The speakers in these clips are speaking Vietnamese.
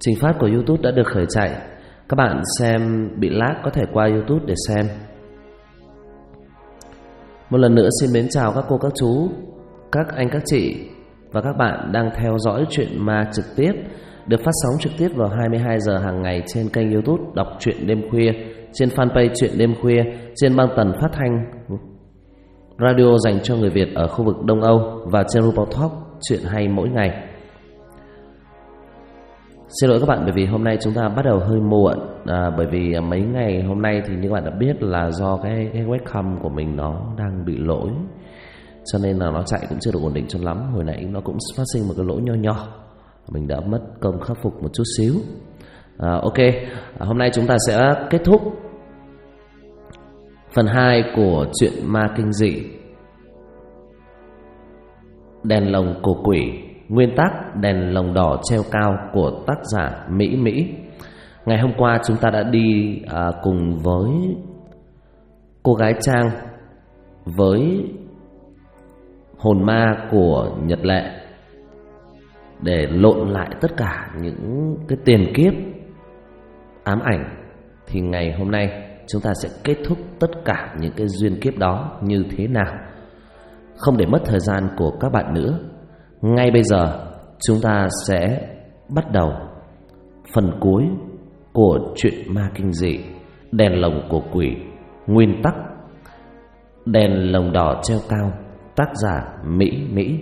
Trình phát của YouTube đã được khởi chạy. Các bạn xem bị lag có thể qua YouTube để xem. Một lần nữa xin mến chào các cô, các chú, các anh, các chị và các bạn đang theo dõi Chuyện Ma trực tiếp, được phát sóng trực tiếp vào 22 giờ hàng ngày trên kênh YouTube Đọc Truyện Đêm Khuya, trên fanpage Chuyện Đêm Khuya, trên băng tần phát thanh radio dành cho người Việt ở khu vực Đông Âu và trên Rupal Talk Chuyện hay mỗi ngày. Xin lỗi các bạn bởi vì hôm nay chúng ta bắt đầu hơi muộn, bởi vì mấy ngày hôm nay thì như các bạn đã biết là do cái webcam của mình nó đang bị lỗi, cho nên là nó chạy cũng chưa được ổn định cho lắm. Hồi nãy nó cũng phát sinh một cái lỗi nho nhỏ, mình đã mất công khắc phục một chút xíu. Ok, hôm nay chúng ta sẽ kết thúc phần 2 của Chuyện Ma kinh dị Đèn lồng cổ quỷ, nguyên tác Đèn lồng đỏ treo cao của tác giả Mỹ Mỹ. Ngày hôm qua chúng ta đã đi cùng với cô gái Trang với hồn ma của Nhật Lệ để lộn lại tất cả những cái tiền kiếp ám ảnh. Thì ngày hôm nay chúng ta sẽ kết thúc tất cả những cái duyên kiếp đó như thế nào. Không để mất thời gian của các bạn nữa, ngay bây giờ chúng ta sẽ bắt đầu phần cuối của Chuyện Ma kinh dị Đèn lồng cổ quỷ, nguyên tắc Đèn lồng đỏ treo cao, tác giả Mỹ Mỹ.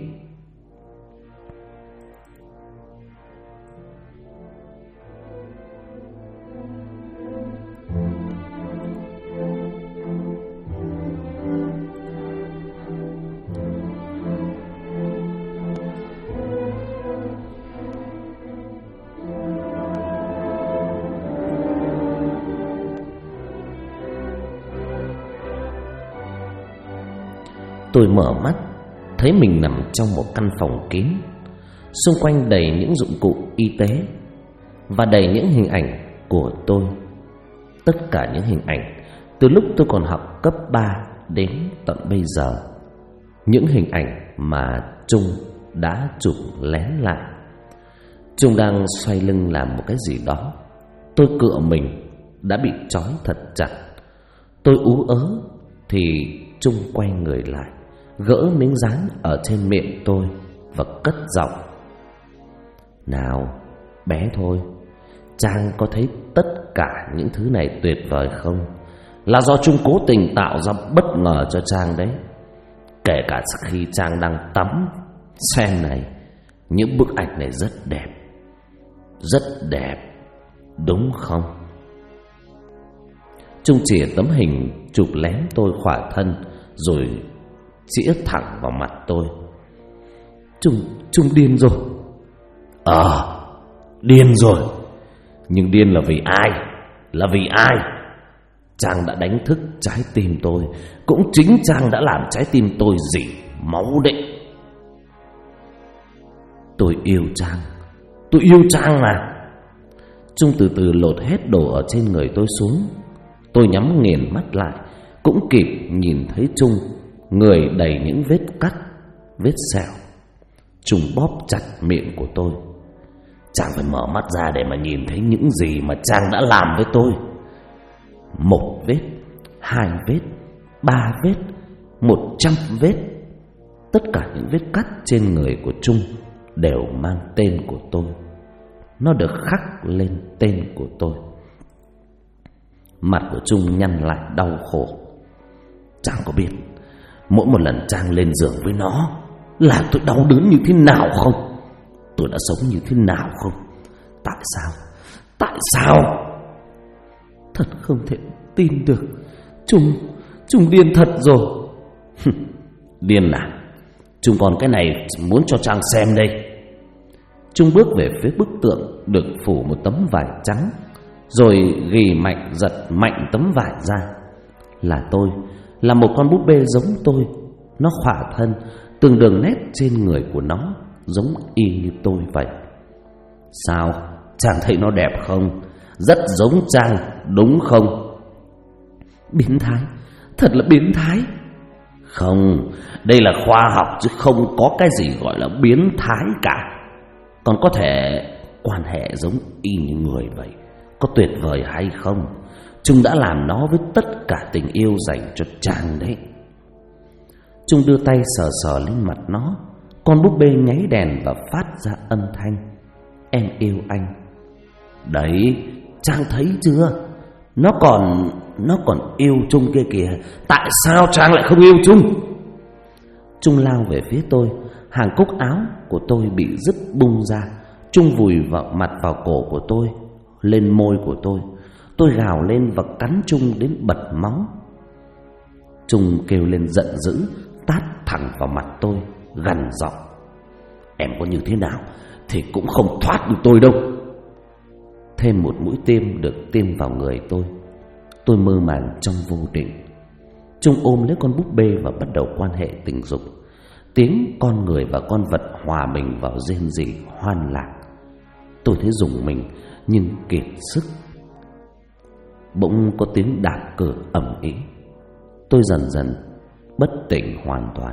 Tôi mở mắt, thấy mình nằm trong một căn phòng kín, xung quanh đầy những dụng cụ y tế và đầy những hình ảnh của tôi. Tất cả những hình ảnh từ lúc tôi còn học cấp 3 đến tận bây giờ. Những hình ảnh mà Trung đã chụp lén lại. Trung đang xoay lưng làm một cái gì đó. Tôi cựa mình đã bị trói thật chặt. Tôi ú ớ thì Trung quay người lại, gỡ miếng dán ở trên miệng tôi và cất giọng: "Nào, bé thôi, Trang có thấy tất cả những thứ này tuyệt vời không? Là do Trung cố tình tạo ra bất ngờ cho Trang đấy. Kể cả khi Trang đang tắm. Xem này, những bức ảnh này rất đẹp. Rất đẹp, đúng không?" Trung chìa tấm hình chụp lén tôi khỏa thân rồi chĩa thẳng vào mặt tôi. Trung điên rồi. Điên rồi. Nhưng điên là vì ai? Là vì ai? Trang đã đánh thức trái tim tôi. Cũng chính Trang đã làm trái tim tôi rỉ máu đấy. Tôi yêu Trang. Tôi yêu Trang mà. Trung từ từ lột hết đồ ở trên người tôi xuống. Tôi nhắm nghiền mắt lại, cũng kịp nhìn thấy Trung, người đầy những vết cắt, vết sẹo. Trung bóp chặt miệng của tôi. Trang phải mở mắt ra để mà nhìn thấy những gì mà Trang đã làm với tôi. 1 vết, 2 vết, 3 vết, 100 vết. Tất cả những vết cắt trên người của Trung đều mang tên của tôi. Nó được khắc lên tên của tôi. Mặt của Trung nhăn lại đau khổ. Trang có biết mỗi một lần Trang lên giường với nó là tôi đau đớn như thế nào không? Tôi đã sống như thế nào không? Tại sao? Tại sao? Thật không thể tin được. Trung điên thật rồi. Điên à? Trung còn cái này muốn cho Trang xem đây. Trung bước về phía bức tượng được phủ một tấm vải trắng, rồi ghì mạnh giật mạnh tấm vải ra. Là tôi, là một con búp bê giống tôi. Nó khỏa thân, từng đường nét trên người của nó giống y như tôi vậy. Sao? Trang thấy nó đẹp không? Rất giống Trang, đúng không? Biến thái, thật là biến thái. Không, đây là khoa học chứ không có cái gì gọi là biến thái cả. Còn có thể quan hệ giống y như người vậy. Có tuyệt vời hay không? Trung đã làm nó với tất cả tình yêu dành cho Trang đấy. Trung đưa tay sờ sờ lên mặt nó. Con búp bê nháy đèn và phát ra âm thanh: em yêu anh. Đấy, Trang thấy chưa? Nó còn yêu Trung kia kìa. Tại sao Trang lại không yêu Trung? Trung lao về phía tôi. Hàng cúc áo của tôi bị rứt bung ra. Trung vùi vào mặt vào cổ của tôi, lên môi của tôi. Tôi gào lên và cắn Trung đến bật máu. Trung kêu lên giận dữ, tát thẳng vào mặt tôi, gằn giọng: em có như thế nào thì cũng không thoát được tôi đâu. Thêm một mũi tên được tiêm vào người tôi. Tôi mơ màng trong vô định. Trung ôm lấy con búp bê và bắt đầu quan hệ tình dục. Tiếng con người và con vật hòa mình vào rên rỉ hoan lạc. Tôi thấy rùng mình nhưng kiệt sức. Bỗng có tiếng đạp cửa ầm ĩ. Tôi dần dần bất tỉnh hoàn toàn.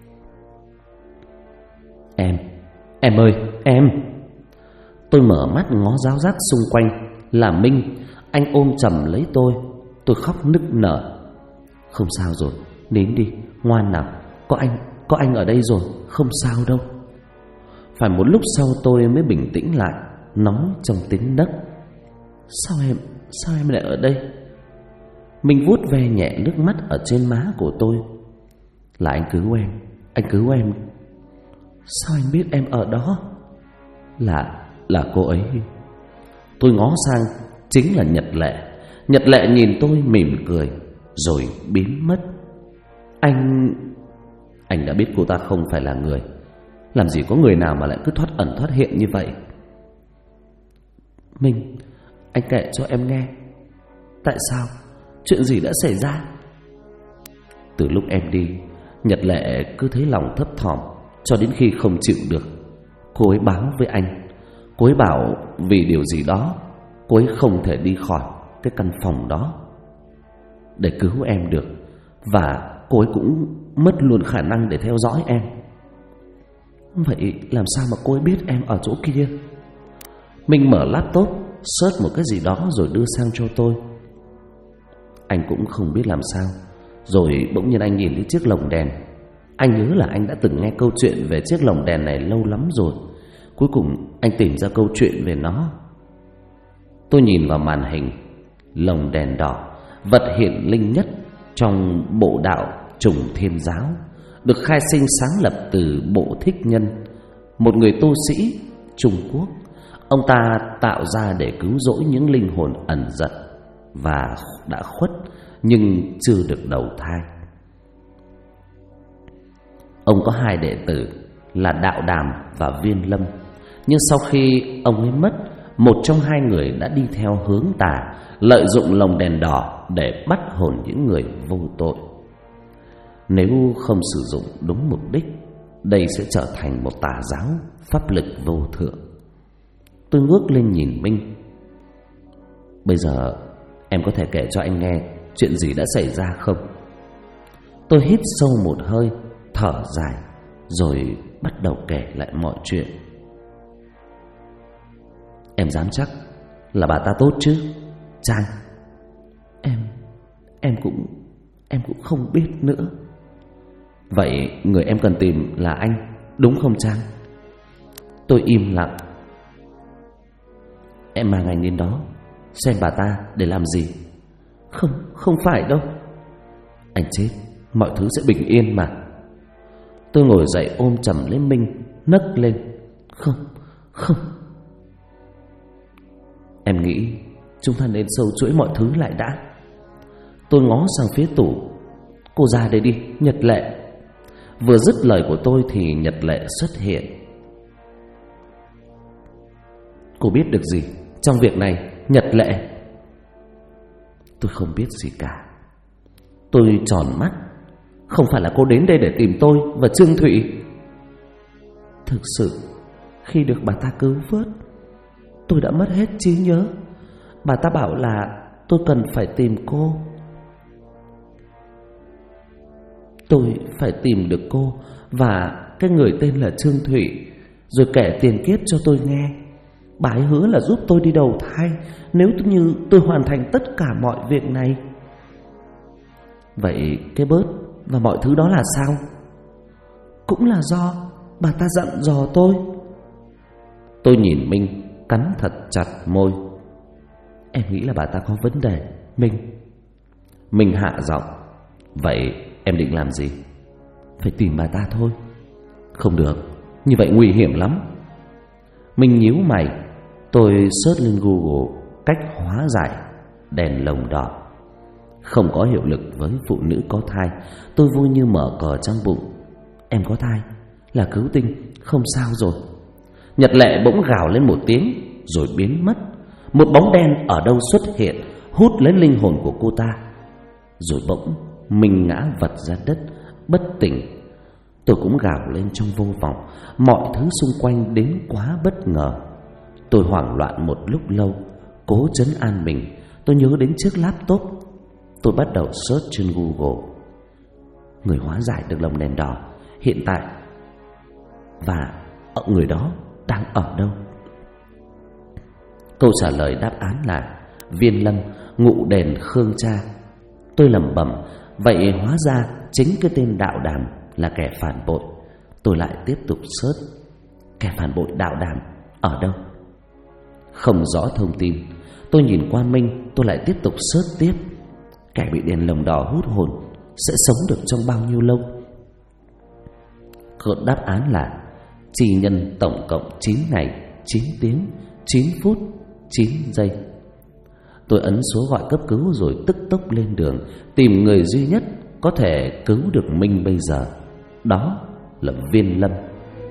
Em ơi, em. Tôi mở mắt ngó ráo rác xung quanh. Là Minh. Anh ôm chầm lấy tôi. Tôi khóc nức nở. Không sao rồi, nín đi, ngoan nào. Có anh ở đây rồi, không sao đâu. Phải một lúc sau tôi mới bình tĩnh lại, nói trong tiếng nấc: Sao em lại ở đây? Minh vuốt ve nhẹ nước mắt ở trên má của tôi. Là anh cứu em. Sao anh biết em ở đó? Là cô ấy. Tôi ngó sang, chính là Nhật Lệ. Nhật Lệ nhìn tôi mỉm cười rồi biến mất. Anh đã biết cô ta không phải là người. Làm gì có người nào mà lại cứ thoát ẩn thoát hiện như vậy. Minh, anh kể cho em nghe. Tại sao? Chuyện gì đã xảy ra? Từ lúc em đi, Nhật Lệ cứ thấy lòng thấp thỏm, cho đến khi không chịu được, cô ấy báo với anh. Cô ấy bảo vì điều gì đó cô ấy không thể đi khỏi cái căn phòng đó để cứu em được. Và cô ấy cũng mất luôn khả năng để theo dõi em. Vậy làm sao mà cô ấy biết em ở chỗ kia? Minh mở laptop, search một cái gì đó rồi đưa sang cho tôi. Anh cũng không biết làm sao. Rồi bỗng nhiên anh nhìn thấy chiếc lồng đèn. Anh nhớ là anh đã từng nghe câu chuyện về chiếc lồng đèn này lâu lắm rồi. Cuối cùng anh tìm ra câu chuyện về nó. Tôi nhìn vào màn hình. Lồng đèn đỏ, vật hiển linh nhất trong bộ đạo Trùng Thiên Giáo, được khai sinh sáng lập từ Bộ Thích Nhân, một người tu sĩ Trung Quốc. Ông ta tạo ra để cứu rỗi những linh hồn ẩn giật và đã khuất nhưng chưa được đầu thai. Ông có hai đệ tử là Đạo Đàm và Viên Lâm. Nhưng sau khi ông ấy mất, một trong hai người đã đi theo hướng tà, lợi dụng lồng đèn đỏ để bắt hồn những người vô tội. Nếu không sử dụng đúng mục đích, đây sẽ trở thành một tà giáo pháp lực vô thượng. Tôi ngước lên nhìn Minh. Bây giờ em có thể kể cho anh nghe chuyện gì đã xảy ra không? Tôi hít sâu một hơi, thở dài, rồi bắt đầu kể lại mọi chuyện. Em dám chắc là bà ta tốt chứ, Trang? Em cũng không biết nữa. Vậy người em cần tìm là anh, đúng không Trang? Tôi im lặng. Em mang anh đến đó xem bà ta để làm gì? Không phải đâu. Anh chết, mọi thứ sẽ bình yên mà. Tôi ngồi dậy ôm chầm lấy Minh, nấc lên. Không. Em nghĩ chúng ta nên sâu chuỗi mọi thứ lại đã. Tôi ngó sang phía tủ. Cô ra đây đi, Nhật Lệ. Vừa dứt lời của tôi thì Nhật Lệ xuất hiện. Cô biết được gì trong việc này, Nhật Lệ? Tôi không biết gì cả. Tôi tròn mắt. Không phải là cô đến đây để tìm tôi và Trương Thụy? Thực sự khi được bà ta cứu vớt, tôi đã mất hết trí nhớ. Bà ta bảo là tôi cần phải tìm cô. Tôi phải tìm được cô và cái người tên là Trương Thụy, rồi kể tiền kiếp cho tôi nghe. Bà ấy hứa là giúp tôi đi đầu thai nếu như tôi hoàn thành tất cả mọi việc này. Vậy cái bớt và mọi thứ đó là sao? Cũng là do bà ta dặn dò tôi. Tôi nhìn Minh cắn thật chặt môi. Em nghĩ là bà ta có vấn đề, Minh. Minh hạ giọng. Vậy em định làm gì? Phải tìm bà ta thôi. Không được, như vậy nguy hiểm lắm. Minh nhíu mày. Tôi search lên Google cách hóa giải đèn lồng đỏ. Không có hiệu lực với phụ nữ có thai. Tôi vui như mở cờ trong bụng. Em có thai là cứu tinh, không sao rồi. Nhật Lệ bỗng gào lên một tiếng rồi biến mất. Một bóng đen ở đâu xuất hiện, hút lấy linh hồn của cô ta. Rồi bỗng mình ngã vật ra đất, bất tỉnh. Tôi cũng gào lên trong vô vọng. Mọi thứ xung quanh đến quá bất ngờ. Tôi hoảng loạn một lúc lâu, cố trấn an mình. Tôi nhớ đến chiếc laptop. Tôi bắt đầu search trên Google. Người hóa giải được lồng đèn đỏ hiện tại, và người đó đang ở đâu? Câu trả lời đáp án là Viên Lâm, ngụ đền Khương Cha. Tôi lẩm bẩm, vậy hóa ra chính cái tên Đạo Đàm là kẻ phản bội. Tôi lại tiếp tục search. Kẻ phản bội Đạo Đàm ở đâu? Không rõ thông tin. Tôi nhìn qua Minh. Tôi lại tiếp tục search tiếp. Kẻ bị đèn lồng đỏ hút hồn sẽ sống được trong bao nhiêu lâu? Đáp án là chi nhân tổng cộng 9 ngày 9 tiếng 9 phút 9 giây. Tôi ấn số gọi cấp cứu rồi tức tốc lên đường tìm người duy nhất có thể cứu được Minh bây giờ. Đó là Viên Lâm.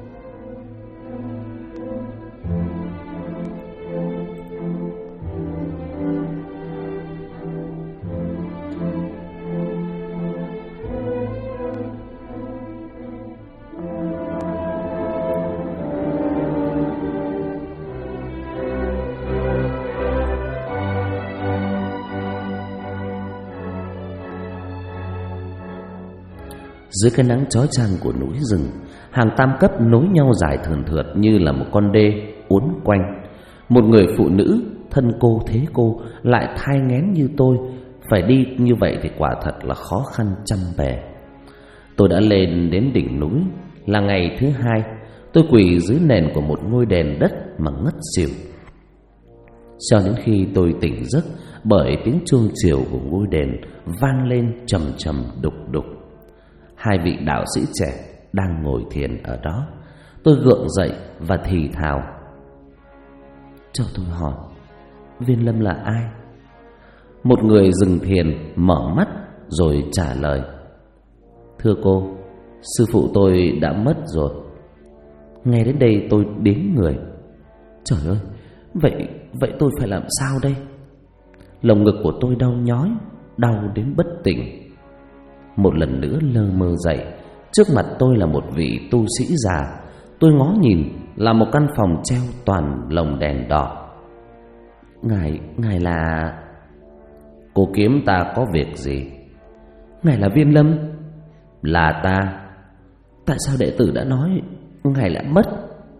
Dưới cái nắng chói chang của núi rừng, hàng tam cấp nối nhau dài thườn thượt như là một con đê uốn quanh. Một người phụ nữ thân cô thế cô lại thai nghén như tôi, phải đi như vậy thì quả thật là khó khăn trăm bề. Tôi đã lên đến đỉnh núi. Là ngày thứ hai. Tôi quỳ dưới nền của một ngôi đền đất mà ngất xỉu. Cho đến khi tôi tỉnh giấc bởi tiếng chuông chiều của ngôi đền vang lên trầm trầm đục đục. Hai vị đạo sĩ trẻ đang ngồi thiền ở đó. Tôi gượng dậy và thì thào: cho tôi hỏi, Viên Lâm là ai? Một người dừng thiền mở mắt rồi trả lời: thưa cô, sư phụ tôi đã mất rồi. Nghe đến đây tôi đến người. Trời ơi, vậy tôi phải làm sao đây? Lồng ngực của tôi đau nhói, đau đến bất tỉnh. Một lần nữa lơ mơ dậy. Trước mặt tôi là một vị tu sĩ già. Tôi ngó nhìn là một căn phòng treo toàn lồng đèn đỏ. Ngài là... Cô kiếm ta có việc gì? Ngài là Viên Lâm? Là ta. Tại sao đệ tử đã nói ngài lại mất?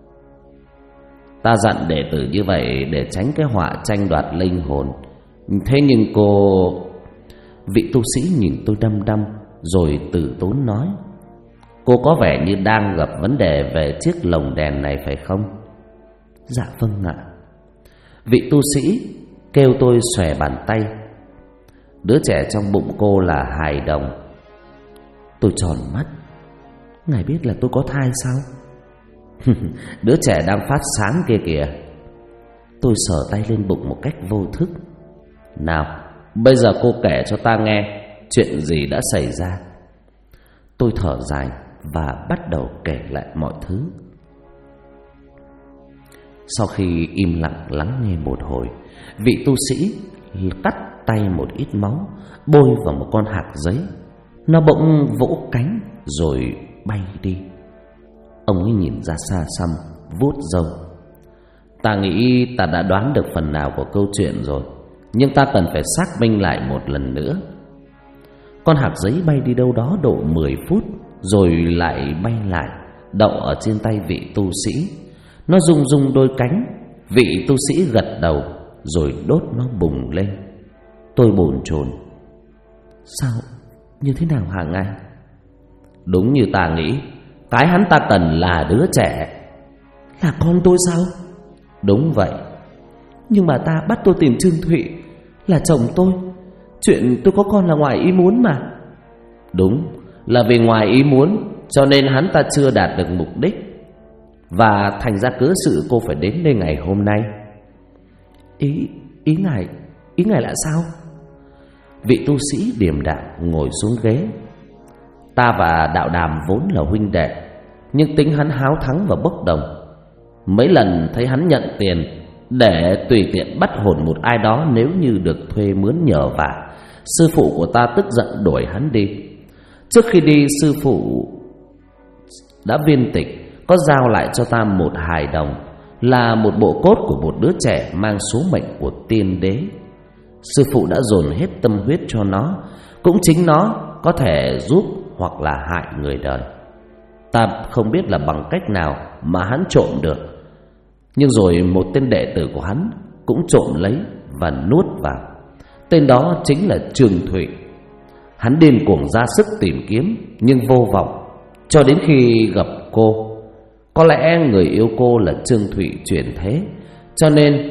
Ta dặn đệ tử như vậy để tránh cái họa tranh đoạt linh hồn. Thế nhưng cô... Vị tu sĩ nhìn tôi đăm đăm rồi từ tốn nói: cô có vẻ như đang gặp vấn đề về chiếc lồng đèn này phải không? Dạ vâng ạ. Vị tu sĩ kêu tôi xòe bàn tay: đứa trẻ trong bụng cô là hài đồng. Tôi tròn mắt. Ngài biết là tôi có thai sao? Đứa trẻ đang phát sáng kia kìa. Tôi sờ tay lên bụng một cách vô thức. Nào, bây giờ cô kể cho ta nghe chuyện gì đã xảy ra. Tôi thở dài và bắt đầu kể lại mọi thứ. Sau khi im lặng lắng nghe một hồi, vị tu sĩ cắt tay một ít máu, bôi vào một con hạc giấy. Nó bỗng vỗ cánh rồi bay đi. Ông ấy nhìn ra xa xăm, vuốt râu. Ta nghĩ ta đã đoán được phần nào của câu chuyện rồi, nhưng ta cần phải xác minh lại một lần nữa. Con hạc giấy bay đi đâu đó độ 10 phút rồi lại bay lại, đậu ở trên tay vị tu sĩ. Nó rung rung đôi cánh, Vị tu sĩ gật đầu rồi đốt nó bùng lên. Tôi bồn chồn. Sao? Như thế nào hả ngài? Đúng như ta nghĩ, cái hắn ta cần là đứa trẻ. Là con tôi sao? Đúng vậy. Nhưng mà ta bắt tôi tìm Trương Thụy là chồng tôi. Chuyện tôi có con là ngoài ý muốn mà. Đúng, là vì ngoài ý muốn cho nên hắn ta chưa đạt được mục đích, và thành ra cớ sự cô phải đến đây ngày hôm nay. Ý ngài là sao? Vị tu sĩ điềm đạm ngồi xuống ghế. Ta và Đạo Đàm vốn là huynh đệ, nhưng tính hắn háo thắng và bốc đồng. Mấy lần thấy hắn nhận tiền để tùy tiện bắt hồn một ai đó nếu như được thuê mướn nhờ vả, sư phụ của ta tức giận đuổi hắn đi. Trước khi đi, sư phụ đã viên tịch có giao lại cho ta một hài đồng, là một bộ cốt của một đứa trẻ mang số mệnh của tiên đế. Sư phụ đã dồn hết tâm huyết cho nó, cũng chính nó có thể giúp hoặc là hại người đời. Ta không biết là bằng cách nào mà hắn trộm được, nhưng rồi một tên đệ tử của hắn cũng trộm lấy và nuốt vào. Tên đó chính là Trương Thụy. Hắn điên cuồng ra sức tìm kiếm nhưng vô vọng, cho đến khi gặp cô. Có lẽ người yêu cô là Trương Thụy chuyển thế, cho nên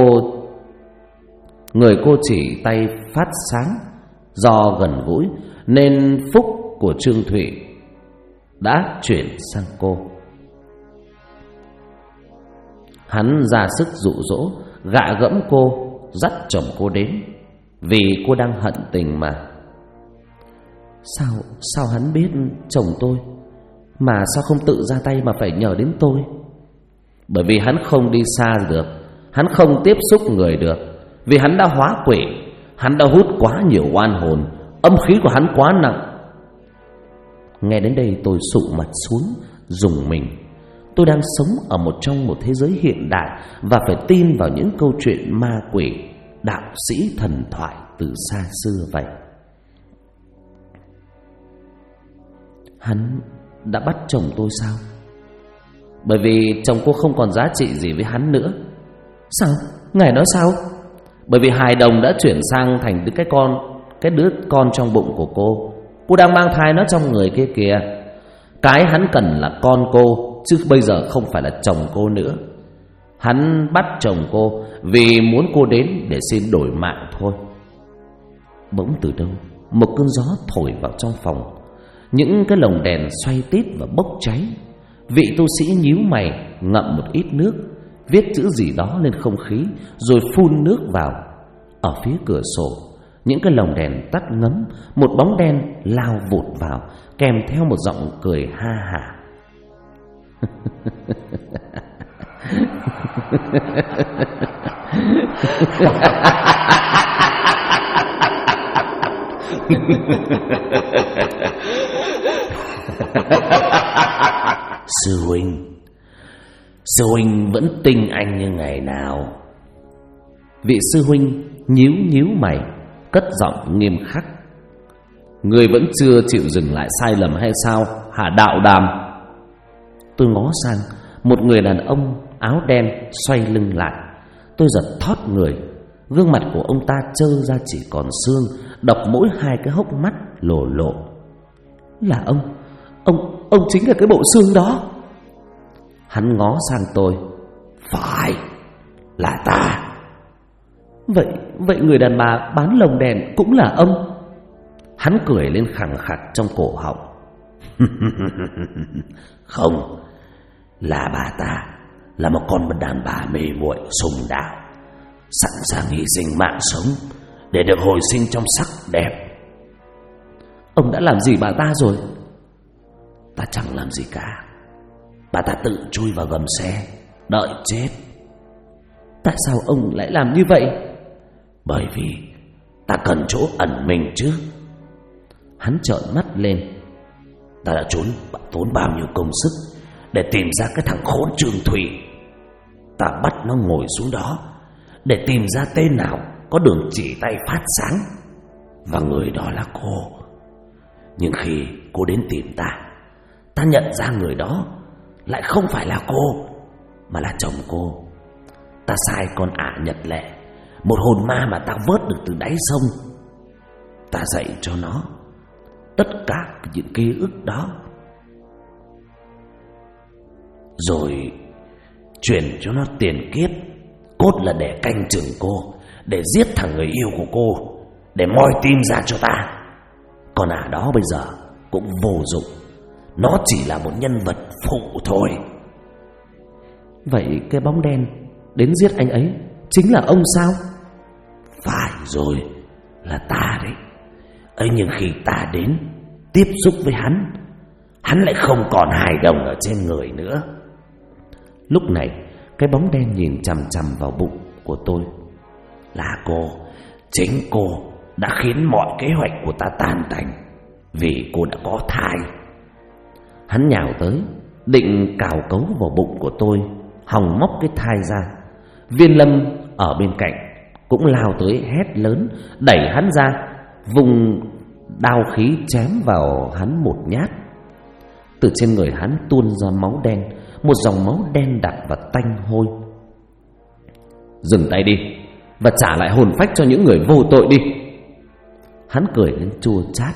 người cô chỉ tay phát sáng. Do gần gũi nên phúc của Trương Thụy đã chuyển sang cô. Hắn ra sức dụ dỗ, gạ gẫm cô, dắt chồng cô đến, vì cô đang hận tình mà. Sao hắn biết chồng tôi, mà sao không tự ra tay mà phải nhờ đến tôi? Bởi vì hắn không đi xa được, hắn không tiếp xúc người được, vì hắn đã hóa quỷ, hắn đã hút quá nhiều oan hồn, âm khí của hắn quá nặng. Nghe đến đây tôi sụ mặt xuống, rùng mình. Tôi đang sống ở trong một thế giới hiện đại và phải tin vào những câu chuyện ma quỷ, đạo sĩ thần thoại từ xa xưa vậy. Hắn đã bắt chồng tôi sao? Bởi vì chồng cô không còn giá trị gì với hắn nữa. Sao? Ngài nói sao? Bởi vì hài đồng đã chuyển sang thành cái đứa con trong bụng của cô. Cô đang mang thai nó trong người kia kìa. Cái hắn cần là con cô, chứ bây giờ không phải là chồng cô nữa. Hắn bắt chồng cô vì muốn cô đến để xin đổi mạng thôi. Bỗng từ đâu một cơn gió thổi vào trong phòng. Những cái lồng đèn xoay tít và bốc cháy. Vị tu sĩ nhíu mày, ngậm một ít nước, viết chữ gì đó lên không khí, rồi phun nước vào. Ở phía cửa sổ, những cái lồng đèn tắt ngấm, một bóng đen lao vụt vào, kèm theo một giọng cười ha hả. Sư huynh vẫn tinh anh như ngày nào? Vị sư huynh nhíu mày, cất giọng nghiêm khắc. Người vẫn chưa chịu dừng lại sai lầm hay sao hả Đạo Đàm? Tôi ngó sang một người đàn ông áo đen xoay lưng lại. Tôi giật thót người. Gương mặt của ông ta trơ ra chỉ còn xương, độc mỗi hai cái hốc mắt lồ lộ. Là ông chính là cái bộ xương đó. Hắn ngó sang tôi. Phải, là ta. Vậy người đàn bà bán lồng đèn cũng là ông? Hắn cười lên khẳng khặc trong cổ họng. Không, là bà ta là một con đàn bà mê muội sùng đạo, sẵn sàng hy sinh mạng sống để được hồi sinh trong sắc đẹp. Ông đã làm gì bà ta rồi? Ta chẳng làm gì cả. Bà ta tự chui vào gầm xe đợi chết. Tại sao ông lại làm như vậy? Bởi vì ta cần chỗ ẩn mình chứ. Hắn trợn mắt lên. Ta đã tốn bao nhiêu công sức để tìm ra cái thằng khốn Trương Thụy. Ta bắt nó ngồi xuống đó để tìm ra tên nào có đường chỉ tay phát sáng, và người đó là cô. Nhưng khi cô đến tìm ta nhận ra người đó lại không phải là cô, mà là chồng cô. ta sai con ả Nhật Lệ, một hồn ma mà ta vớt được từ đáy sông. Ta dạy cho nó tất cả những ký ức đó, rồi truyền cho nó tiền kiếp, cốt là để canh chừng cô, để giết thằng người yêu của cô, để moi tim ra cho ta. Con ả đó bây giờ cũng vô dụng, nó chỉ là một nhân vật phụ thôi. Vậy cái bóng đen đến giết anh ấy chính là ông sao? Phải rồi, là ta đấy. ấy nhưng khi ta đến tiếp xúc với hắn lại không còn hài đồng ở trên người nữa. Lúc này cái bóng đen nhìn chằm chằm vào bụng của tôi. Là cô, chính cô đã khiến mọi kế hoạch của ta tan tành, vì cô đã có thai. Hắn nhào tới, định cào cấu vào bụng của tôi, hòng móc cái thai ra. Viên Lâm ở bên cạnh cũng lao tới hét lớn, đẩy hắn ra, vùng đao khí chém vào hắn một nhát. Từ trên người hắn tuôn ra máu đen, một dòng máu đen đặc và tanh hôi. Dừng tay đi và trả lại hồn phách cho những người vô tội đi. Hắn cười lên chua chát.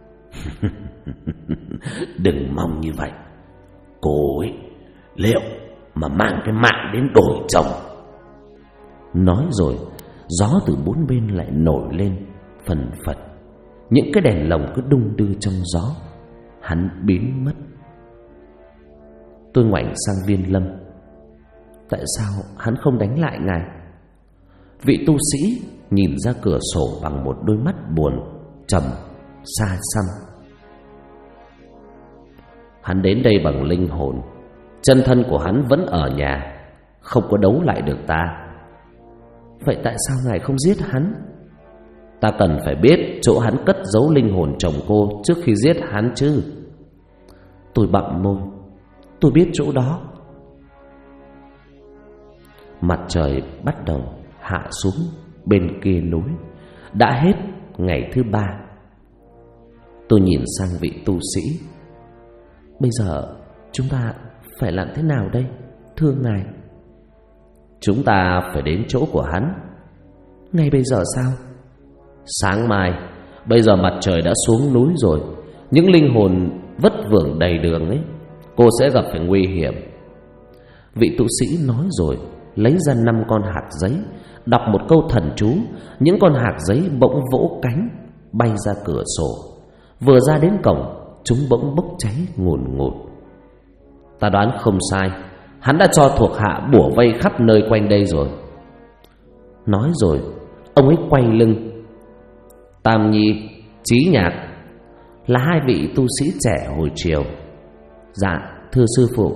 Đừng mong như vậy. Cô ấy liệu mà mang cái mạng đến đổi chồng. Nói rồi, gió từ bốn bên lại nổi lên phần phật. Những cái đèn lồng cứ đung đưa trong gió. Hắn biến mất. Tôi ngoảnh sang Viên Lâm. Tại sao hắn không đánh lại ngài? Vị tu sĩ nhìn ra cửa sổ bằng một đôi mắt buồn, trầm, xa xăm. Hắn đến đây bằng linh hồn, chân thân của hắn vẫn ở nhà, không có đấu lại được ta. Vậy tại sao ngài không giết hắn? Ta cần phải biết chỗ hắn cất giấu linh hồn chồng cô trước khi giết hắn chứ. Tôi bặm môi. Tôi biết chỗ đó. Mặt trời bắt đầu hạ xuống bên kia núi. Đã hết ngày thứ 3. Tôi nhìn sang vị tu sĩ. Bây giờ chúng ta phải làm thế nào đây, thưa ngài? Chúng ta phải đến chỗ của hắn. Ngay bây giờ sao? Sáng mai. Bây giờ mặt trời đã xuống núi rồi. Những linh hồn vất vưởng đầy đường ấy, cô sẽ gặp phải nguy hiểm. Vị tu sĩ nói rồi lấy ra 5 con hạt giấy, đọc một câu thần chú. Những con hạt giấy bỗng vỗ cánh bay ra cửa sổ. Vừa ra đến cổng, chúng bỗng bốc cháy ngùn ngụt. Ta đoán không sai, hắn đã cho thuộc hạ bủa vây khắp nơi quanh đây rồi. Nói rồi ông ấy quay lưng. Tam Nhi, Trí Nhạc là 2 vị tu sĩ trẻ hồi chiều. Dạ thưa sư phụ.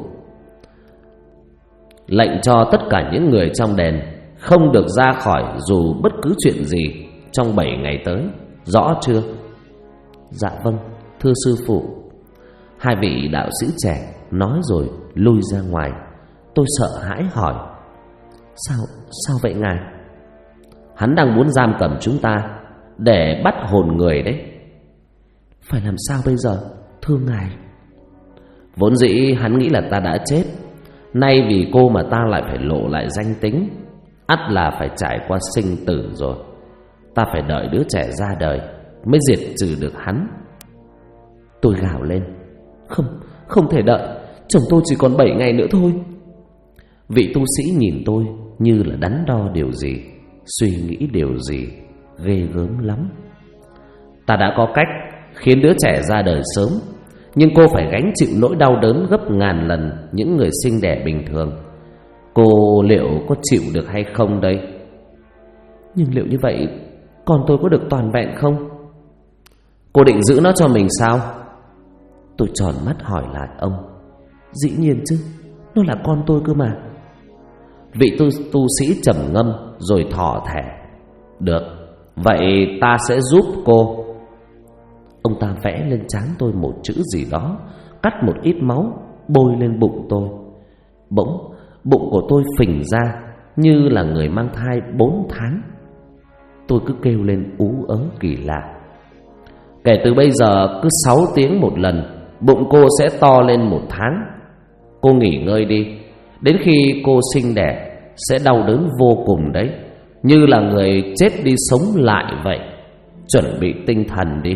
Lệnh cho tất cả những người trong đền không được ra khỏi dù bất cứ chuyện gì trong 7 ngày tới, rõ chưa? Dạ vâng thưa sư phụ. 2 vị đạo sĩ trẻ nói rồi lui ra ngoài. Tôi sợ hãi hỏi: Sao vậy ngài? Hắn đang muốn giam cầm chúng ta để bắt hồn người đấy. Phải làm sao bây giờ, thưa ngài? Vốn dĩ hắn nghĩ là ta đã chết. Nay vì cô mà ta lại phải lộ lại danh tính, ắt là phải trải qua sinh tử rồi. Ta phải đợi đứa trẻ ra đời mới diệt trừ được hắn. Tôi gào lên: Không thể đợi. Chồng tôi chỉ còn 7 ngày nữa thôi. Vị tu sĩ nhìn tôi như là đắn đo điều gì, suy nghĩ điều gì ghê gớm lắm. Ta đã có cách khiến đứa trẻ ra đời sớm, nhưng cô phải gánh chịu nỗi đau đớn gấp ngàn lần những người sinh đẻ bình thường. Cô liệu có chịu được hay không đây? Nhưng liệu như vậy con tôi có được toàn vẹn không? Cô định giữ nó cho mình sao? Tôi tròn mắt hỏi lại ông. Dĩ nhiên chứ, nó là con tôi cơ mà. Vị tu sĩ trầm ngâm rồi thỏ thẻ. Được, vậy ta sẽ giúp cô. Ông ta vẽ lên trán tôi một chữ gì đó, cắt một ít máu bôi lên bụng tôi. Bỗng bụng của tôi phình ra như là người mang thai 4 tháng. Tôi cứ kêu lên ú ớ kỳ lạ. Kể từ bây giờ cứ 6 tiếng một lần, bụng cô sẽ to lên 1 tháng. Cô nghỉ ngơi đi. Đến khi cô sinh đẻ sẽ đau đớn vô cùng đấy, như là người chết đi sống lại vậy. Chuẩn bị tinh thần đi.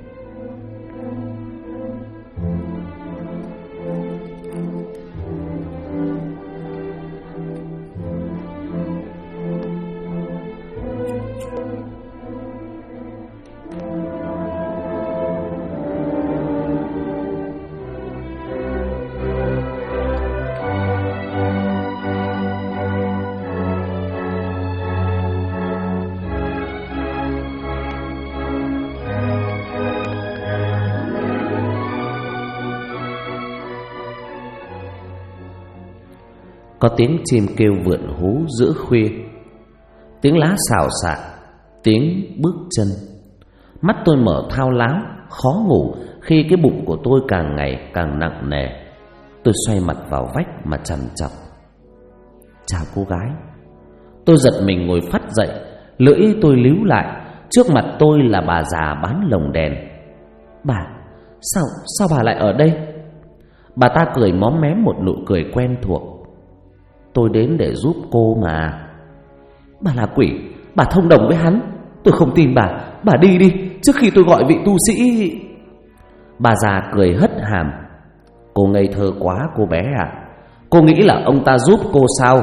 Có tiếng chim kêu vượn hú giữa khuya, tiếng lá xào xạc, tiếng bước chân. Mắt tôi mở thao láo, khó ngủ khi cái bụng của tôi càng ngày càng nặng nề. Tôi xoay mặt vào vách mà trằn trọc. Chào cô gái. Tôi giật mình ngồi phắt dậy, lưỡi tôi líu lại. Trước mặt tôi là bà già bán lồng đèn. Bà, sao bà lại ở đây? Bà ta cười móm mém một nụ cười quen thuộc. Tôi đến để giúp cô mà. Bà là quỷ, bà thông đồng với hắn. Tôi không tin bà đi đi trước khi tôi gọi vị tu sĩ. Bà già cười hất hàm. Cô ngây thơ quá cô bé ạ. Cô nghĩ là ông ta giúp cô sao?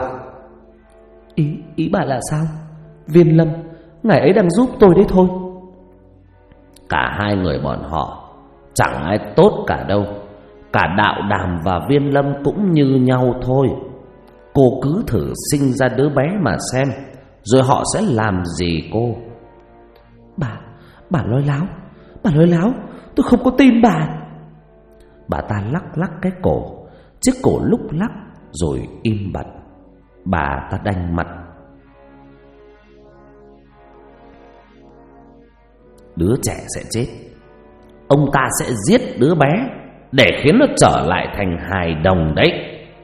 Ý bà là sao? Viên Lâm, ngài ấy đang giúp tôi đấy thôi. Cả hai người bọn họ chẳng ai tốt cả đâu. Cả Đạo Đàm và Viên Lâm cũng như nhau thôi. Cô cứ thử sinh ra đứa bé mà xem, rồi họ sẽ làm gì cô. Bà nói láo, tôi không có tin bà. Bà ta lắc cái cổ, chiếc cổ lúc lắc rồi im bặt. Bà ta đanh mặt. Đứa trẻ sẽ chết. Ông ta sẽ giết đứa bé để khiến nó trở lại thành hài đồng đấy.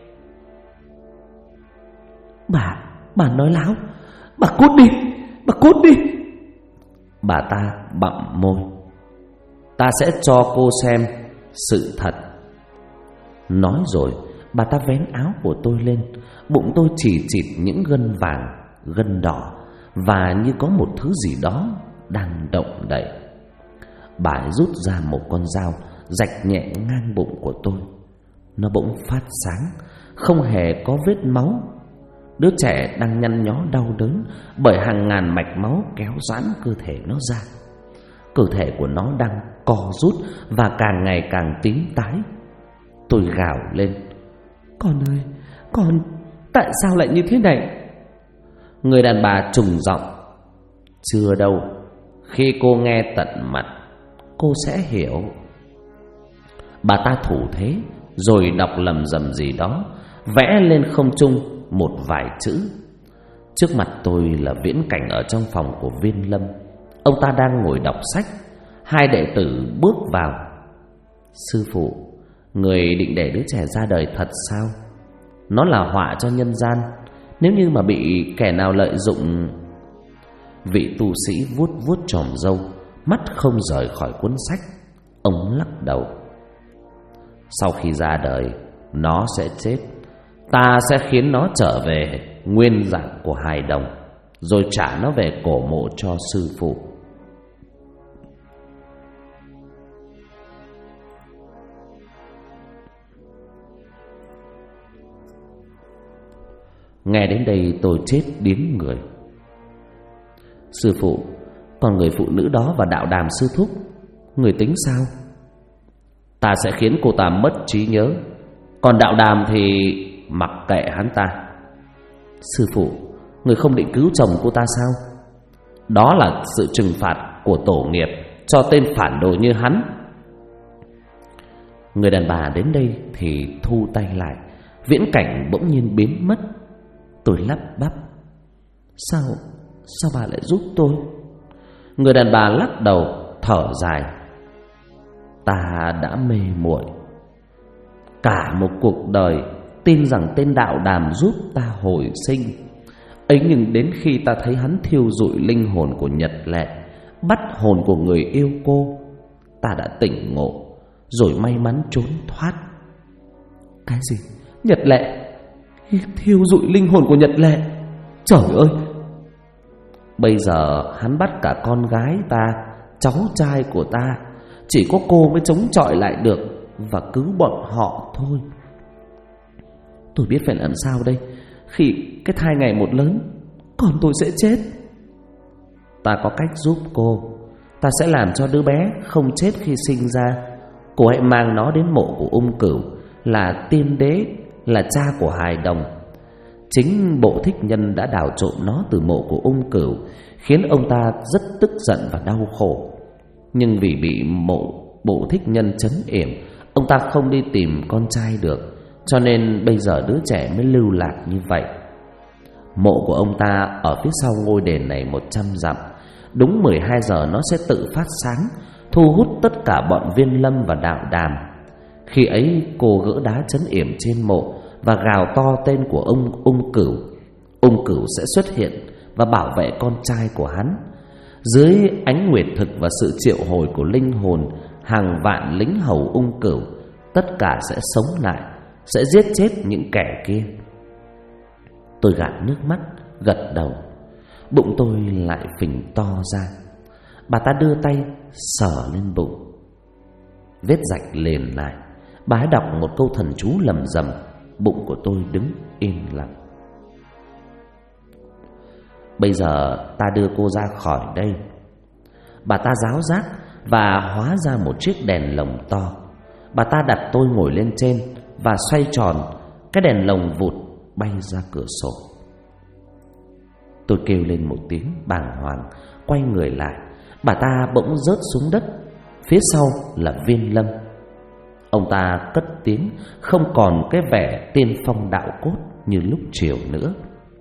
Bà nói láo. Bà cút đi. Bà ta bặm môi. Ta sẽ cho cô xem sự thật. Nói rồi bà ta vén áo của tôi lên. Bụng tôi chỉ chịt những gân vàng, gân đỏ, và như có một thứ gì đó đang động đậy. Bà ấy rút ra một con dao, rạch nhẹ ngang bụng của tôi. Nó bỗng phát sáng, không hề có vết máu. Đứa trẻ đang nhăn nhó đau đớn bởi hàng ngàn mạch máu kéo giãn cơ thể nó ra. Cơ thể của nó đang co rút và càng ngày càng tím tái. Tôi gào lên. Con ơi, con, tại sao lại như thế này? Người đàn bà trùng giọng. Chưa đâu, khi cô nghe tận mặt, cô sẽ hiểu. Bà ta thủ thế, rồi đọc lầm rầm gì đó, vẽ lên không trung một vài chữ. Trước mặt tôi là viễn cảnh ở trong phòng của Viên Lâm. Ông ta đang ngồi đọc sách. Hai đệ tử bước vào. Sư phụ, người định để đứa trẻ ra đời thật sao? Nó là họa cho nhân gian. Nếu như mà bị kẻ nào lợi dụng. Vị tu sĩ vuốt chòm râu, mắt không rời khỏi cuốn sách. Ông lắc đầu. Sau khi ra đời, nó sẽ chết. Ta sẽ khiến nó trở về nguyên dạng của hài đồng, rồi trả nó về cổ mộ cho sư phụ. Nghe đến đây tôi chết điếng người. Sư phụ, còn người phụ nữ đó và Đạo Đàm sư thúc, người tính sao? Ta sẽ khiến cô ta mất trí nhớ. Còn Đạo Đàm thì mặc kệ hắn ta. Sư phụ, người không định cứu chồng cô ta sao? Đó là sự trừng phạt của tổ nghiệp cho tên phản đồ như hắn. Người đàn bà đến đây thì thu tay lại. Viễn cảnh bỗng nhiên biến mất. Tôi lắp bắp. Sao bà lại giúp tôi? Người đàn bà lắc đầu, thở dài. Ta đã mê muội. Cả một cuộc đời tin rằng tên Đạo Đàm giúp ta hồi sinh. Ấy nhưng đến khi ta thấy hắn thiêu rụi linh hồn của Nhật Lệ, bắt hồn của người yêu cô, ta đã tỉnh ngộ, rồi may mắn trốn thoát. Cái gì? Nhật Lệ? thiêu rụi linh hồn của Nhật Lệ. Trời ơi! Bây giờ hắn bắt cả con gái ta, cháu trai của ta, chỉ có cô mới chống chọi lại được và cứu bọn họ thôi. Tôi biết phải làm sao đây. Khi cái thai ngày một lớn, con tôi sẽ chết. Ta có cách giúp cô. Ta sẽ làm cho đứa bé không chết khi sinh ra. Cô hãy mang nó đến mộ của Ung Cửu, là tiên đế, là cha của hài đồng. Chính Bộ Thích Nhân đã đào trộm nó từ mộ của Ung Cửu, khiến ông ta rất tức giận và đau khổ. Nhưng vì bị Bộ Thích Nhân trấn yểm, ông ta không đi tìm con trai được, cho nên bây giờ đứa trẻ mới lưu lạc như vậy. Mộ của ông ta ở phía sau ngôi đền này 100 dặm. Đúng 12 giờ nó sẽ tự phát sáng, thu hút tất cả bọn Viên Lâm và Đạo Đàm. Khi ấy cô gỡ đá trấn yểm trên mộ và gào to tên của ông Ung Cửu. Ung Cửu sẽ xuất hiện và bảo vệ con trai của hắn. Dưới ánh nguyệt thực và sự triệu hồi của linh hồn hàng vạn lính hầu Ung Cửu, tất cả sẽ sống lại, sẽ giết chết những kẻ kia. Tôi gạt nước mắt, gật đầu. Bụng tôi lại phình to ra. Bà ta đưa tay sờ lên bụng. Vết rạch liền lại. Bà ấy đọc một câu thần chú lầm rầm. Bụng của tôi đứng im lặng. Bây giờ ta đưa cô ra khỏi đây. Bà ta ráo rác và hóa ra một chiếc đèn lồng to. Bà ta đặt tôi ngồi lên trên và xoay tròn. Cái đèn lồng vụt bay ra cửa sổ. Tôi kêu lên một tiếng bàng hoàng, quay người lại. Bà ta bỗng rớt xuống đất. Phía sau là Viên Lâm. Ông ta cất tiếng, không còn cái vẻ tiên phong đạo cốt như lúc chiều nữa.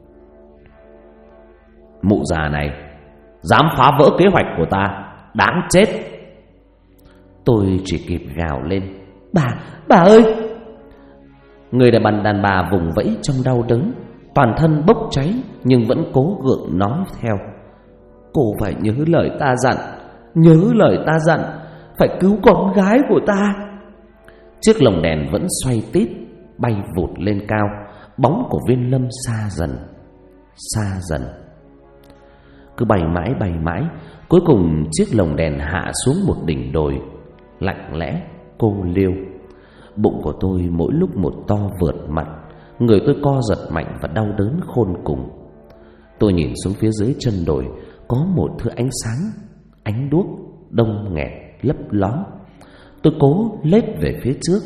Mụ già này dám phá vỡ kế hoạch của ta, đáng chết. Tôi chỉ kịp gào lên: Bà ơi! Người đàn bà vùng vẫy trong đau đớn, toàn thân bốc cháy nhưng vẫn cố gượng nói theo: Cô phải nhớ lời ta dặn, nhớ lời ta dặn, phải cứu con gái của ta. Chiếc lồng đèn vẫn xoay tít, bay vụt lên cao. Bóng của Viên Lâm xa dần, xa dần. Cứ bay mãi, cuối cùng chiếc lồng đèn hạ xuống một đỉnh đồi lặng lẽ, cô liêu. Bụng của tôi mỗi lúc một to vượt mặt. Người tôi co giật mạnh và đau đớn khôn cùng. Tôi nhìn xuống phía dưới chân đồi, có một thứ ánh sáng, ánh đuốc đông nghẹt lấp ló. Tôi cố lết về phía trước.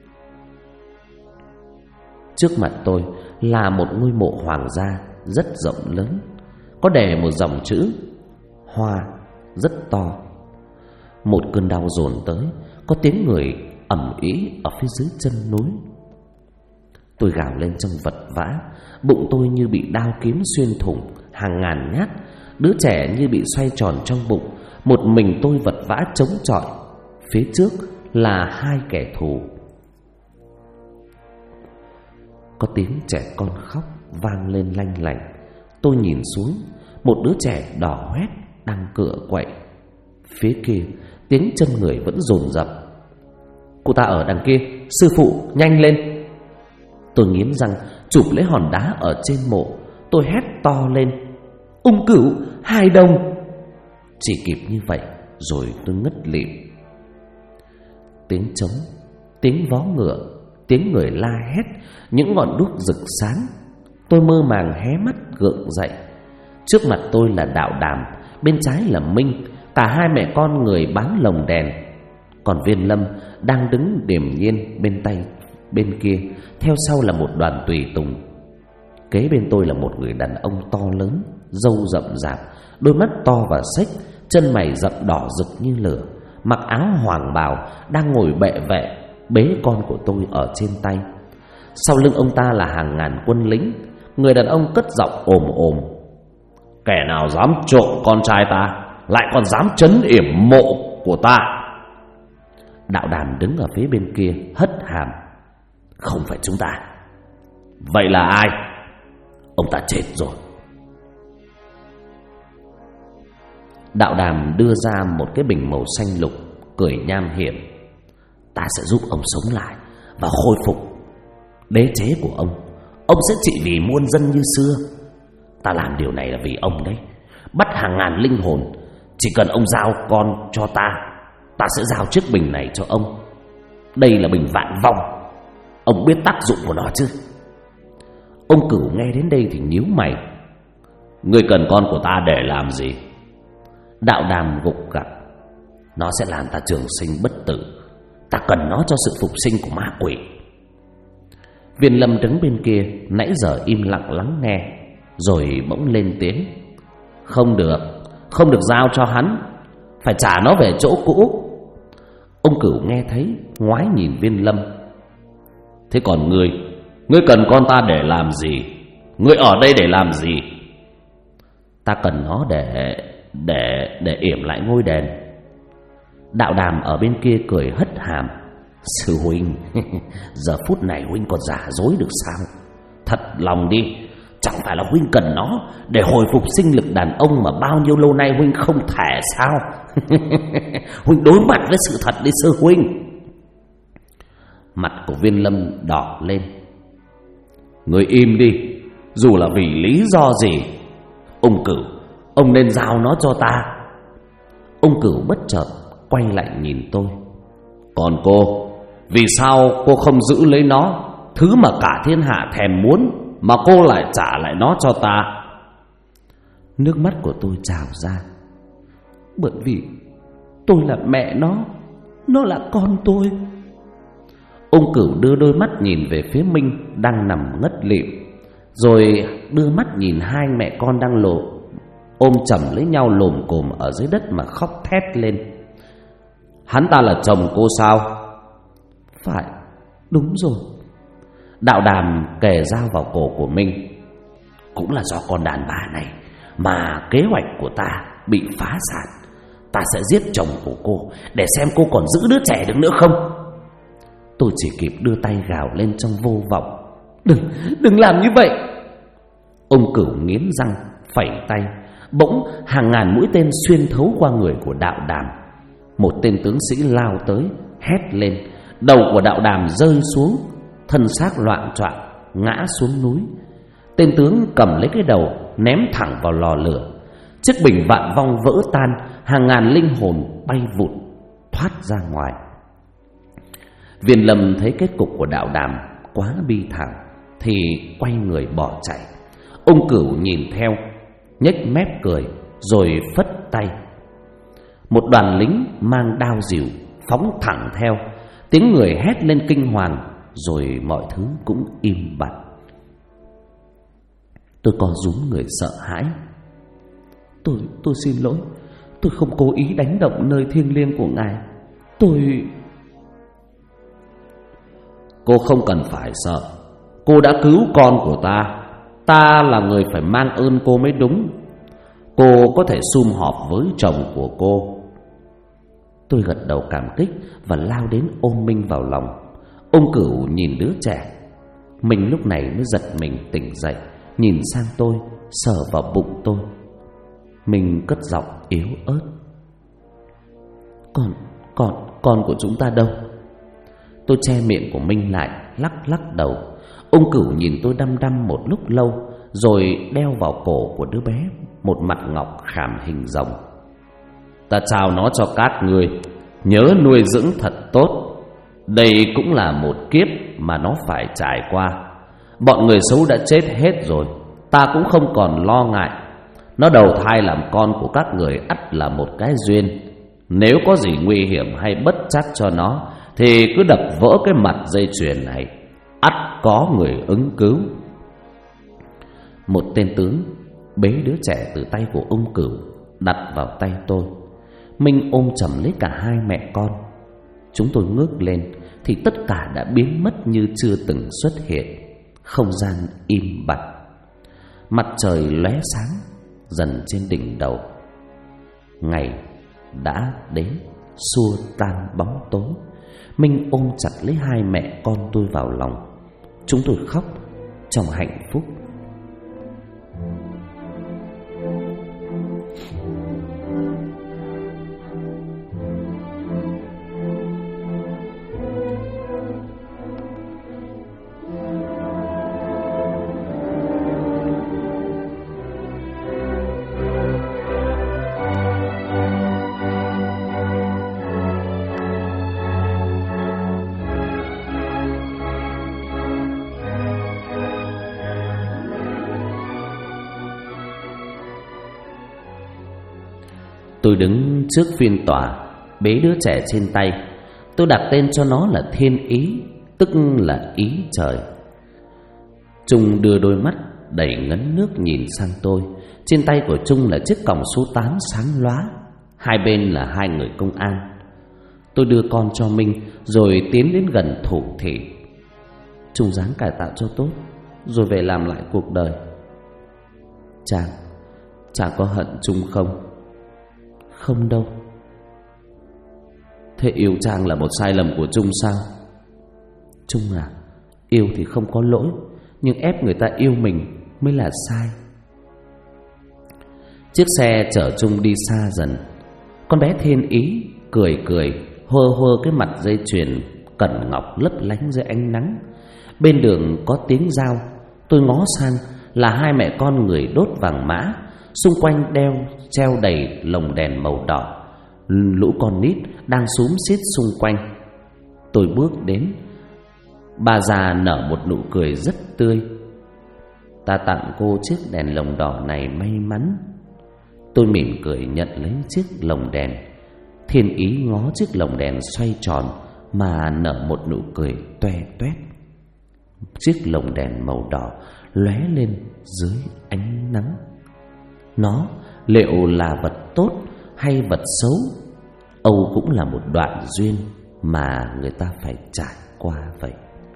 Trước mặt tôi là một ngôi mộ hoàng gia rất rộng lớn, có đề một dòng chữ Hoa rất to. Một cơn đau dồn tới, có tiếng người ầm ĩ ở phía dưới chân núi. Tôi gào lên trong vật vã. Bụng tôi như bị đao kiếm xuyên thủng hàng ngàn nhát. Đứa trẻ như bị xoay tròn trong bụng. Một mình tôi vật vã chống chọi. Phía trước là hai kẻ thù. Có tiếng trẻ con khóc vang lên lanh lảnh. Tôi nhìn xuống. Một đứa trẻ đỏ hoét đang cựa quậy. Phía kia tiếng chân người vẫn dồn dập. Cô ta ở đằng kia, sư phụ nhanh lên. Tôi nghiến răng chụp lấy hòn đá ở trên mộ. Tôi hét to lên: Ung Cửu, hài đồng! Chỉ kịp như vậy rồi tôi ngất lịm. Tiếng trống, tiếng vó ngựa, tiếng người la hét, những ngọn đuốc rực sáng. Tôi mơ màng hé mắt gượng dậy. Trước mặt tôi là Đạo Đàm, bên trái là Minh, cả hai mẹ con người bám lồng đèn. Còn Viên Lâm đang đứng điềm nhiên bên kia, theo sau là một đoàn tùy tùng. Kế bên tôi là một người đàn ông to lớn, râu rậm rạp, đôi mắt to và xếch, chân mày rậm đỏ rực như lửa, mặc áo hoàng bào, đang ngồi bệ vệ bế con của tôi ở trên tay. Sau lưng ông ta là hàng ngàn quân lính. Người đàn ông cất giọng ồm ồm: Kẻ nào dám trộm con trai ta, lại còn dám trấn yểm mộ của ta. Đạo Đàm đứng ở phía bên kia hất hàm: Không phải chúng ta. Vậy là ai? Ông ta chết rồi. Đạo Đàm đưa ra một cái bình màu xanh lục, cười nham hiểm: Ta sẽ giúp ông sống lại và khôi phục đế chế của ông. Ông sẽ trị vì muôn dân như xưa. Ta làm điều này là vì ông đấy. Bắt hàng ngàn linh hồn. Chỉ cần ông giao con cho ta, ta sẽ giao chiếc bình này cho ông. Đây là bình vạn vong. Ông biết tác dụng của nó chứ? Ông Cửu nghe đến đây thì nhíu mày. Ngươi cần con của ta để làm gì? Đạo Đàm gục gặc. Nó sẽ làm ta trường sinh bất tử. Ta cần nó cho sự phục sinh của ma quỷ. Viên Lâm đứng bên kia nãy giờ im lặng lắng nghe, rồi bỗng lên tiếng. Không được, không được giao cho hắn, phải trả nó về chỗ cũ. Ông Cửu nghe thấy ngoái nhìn Viên Lâm. Thế còn ngươi cần con ta để làm gì? Ngươi ở đây để làm gì? Ta cần nó để yểm lại ngôi đền. Đạo Đàm ở bên kia cười hất hàm. Sư huynh, giờ phút này huynh còn giả dối được sao? Thật lòng đi, chẳng phải là huynh cần nó để hồi phục sinh lực đàn ông mà bao nhiêu lâu nay huynh không thể sao? Huynh đối mặt với sự thật đi sư huynh. Mặt của Viên Lâm đỏ lên. Người im đi, dù là vì lý do gì. Ông Cửu, ông nên giao nó cho ta. Ông Cửu bất chợt quay lại nhìn tôi. Còn cô, vì sao cô không giữ lấy nó, thứ mà cả thiên hạ thèm muốn, mà cô lại trả lại nó cho ta? Nước mắt của tôi trào ra. Bởi vì tôi là mẹ nó là con tôi. Ông Cửu đưa đôi mắt nhìn về phía Minh đang nằm ngất lịm, rồi đưa mắt nhìn hai mẹ con đang ôm chầm lấy nhau lồm cồm ở dưới đất mà khóc thét lên. Hắn ta là chồng cô sao? Phải, đúng rồi. Đạo Đàm kề dao vào cổ của Minh. Cũng là do con đàn bà này mà kế hoạch của ta bị phá sản. Ta sẽ giết chồng của cô để xem cô còn giữ đứa trẻ được nữa không. Tôi chỉ kịp đưa tay gào lên trong vô vọng. Đừng làm như vậy. Ông Cửu nghiến răng phẩy tay. Bỗng hàng ngàn mũi tên xuyên thấu qua người của Đạo Đàm. Một tên tướng sĩ lao tới, hét lên. Đầu của Đạo Đàm rơi xuống, thân xác loạng choạng ngã xuống núi. Tên tướng cầm lấy cái đầu ném thẳng vào lò lửa. Chiếc bình vạn vong vỡ tan, hàng ngàn linh hồn bay vụt thoát ra ngoài. Viên Lâm thấy kết cục của Đạo Đàm quá bi thảm thì quay người bỏ chạy. Ông Cửu nhìn theo, nhếch mép cười rồi phất tay. Một đoàn lính mang đao rìu phóng thẳng theo. Tiếng người hét lên kinh hoàng, rồi mọi thứ cũng im bặt. Tôi co rúm người sợ hãi. Tôi xin lỗi. Tôi không cố ý đánh động nơi thiêng liêng của ngài. Cô không cần phải sợ. Cô đã cứu con của ta. Ta là người phải mang ơn cô mới đúng. Cô có thể sum họp với chồng của cô. Tôi gật đầu cảm kích và lao đến ôm Minh vào lòng. Ông Cửu nhìn đứa trẻ. Mình lúc này mới giật mình tỉnh dậy, nhìn sang tôi, sờ vào bụng tôi. Mình cất giọng yếu ớt. Con của chúng ta đâu? Tôi che miệng của Minh lại, lắc đầu. Ông Cửu nhìn tôi đăm đăm một lúc lâu, rồi đeo vào cổ của đứa bé một mặt ngọc khảm hình rồng. Ta trao nó cho các ngươi, nhớ nuôi dưỡng thật tốt. Đây cũng là một kiếp mà nó phải trải qua. Bọn người xấu đã chết hết rồi, ta cũng không còn lo ngại. Nó đầu thai làm con của các người ắt là một cái duyên. Nếu có gì nguy hiểm hay bất trắc cho nó thì cứ đập vỡ cái mặt dây chuyền này, ắt có người ứng cứu. Một tên tướng bế đứa trẻ từ tay của ông Cửu đặt vào tay tôi. Minh ôm chầm lấy cả hai mẹ con. Chúng tôi ngước lên thì tất cả đã biến mất như chưa từng xuất hiện. Không gian im bặt. Mặt trời lóe sáng dần trên đỉnh đầu. Ngày đã đến xua tan bóng tối. Minh ôm chặt lấy hai mẹ con tôi vào lòng. Chúng tôi khóc trong hạnh phúc. Tôi đứng trước phiên tòa, bế đứa trẻ trên tay. Tôi đặt tên cho nó là Thiên Ý, tức là ý trời. Trung đưa đôi mắt đầy ngấn nước nhìn sang tôi. Trên tay của Trung là chiếc còng số 8 sáng lóa, hai bên là hai người công an. Tôi đưa con cho Minh rồi tiến đến gần thủ thỉ. Trung ráng cải tạo cho tốt rồi về làm lại cuộc đời. Chàng có hận Trung không? Không đâu. Thế yêu Trang là một sai lầm của Trung sao? Trung à, yêu thì không có lỗi, nhưng ép người ta yêu mình mới là sai. Chiếc xe chở Trung đi xa dần. Con bé Thiên Ý cười hơ cái mặt dây chuyền cẩn ngọc lấp lánh dưới ánh nắng. Bên đường có tiếng dao. Tôi ngó sang là hai mẹ con người đốt vàng mã. Xung quanh treo đầy lồng đèn màu đỏ. Lũ con nít đang xúm xít xung quanh. Tôi bước đến. Bà già nở một nụ cười rất tươi. Ta tặng cô chiếc đèn lồng đỏ này may mắn. Tôi mỉm cười nhận lấy chiếc lồng đèn. Thiên Ý ngó chiếc lồng đèn xoay tròn mà nở một nụ cười toe toét. Chiếc lồng đèn màu đỏ lóe lên dưới ánh nắng. Nó liệu là vật tốt hay vật xấu, Âu cũng là một đoạn duyên mà người ta phải trải qua vậy.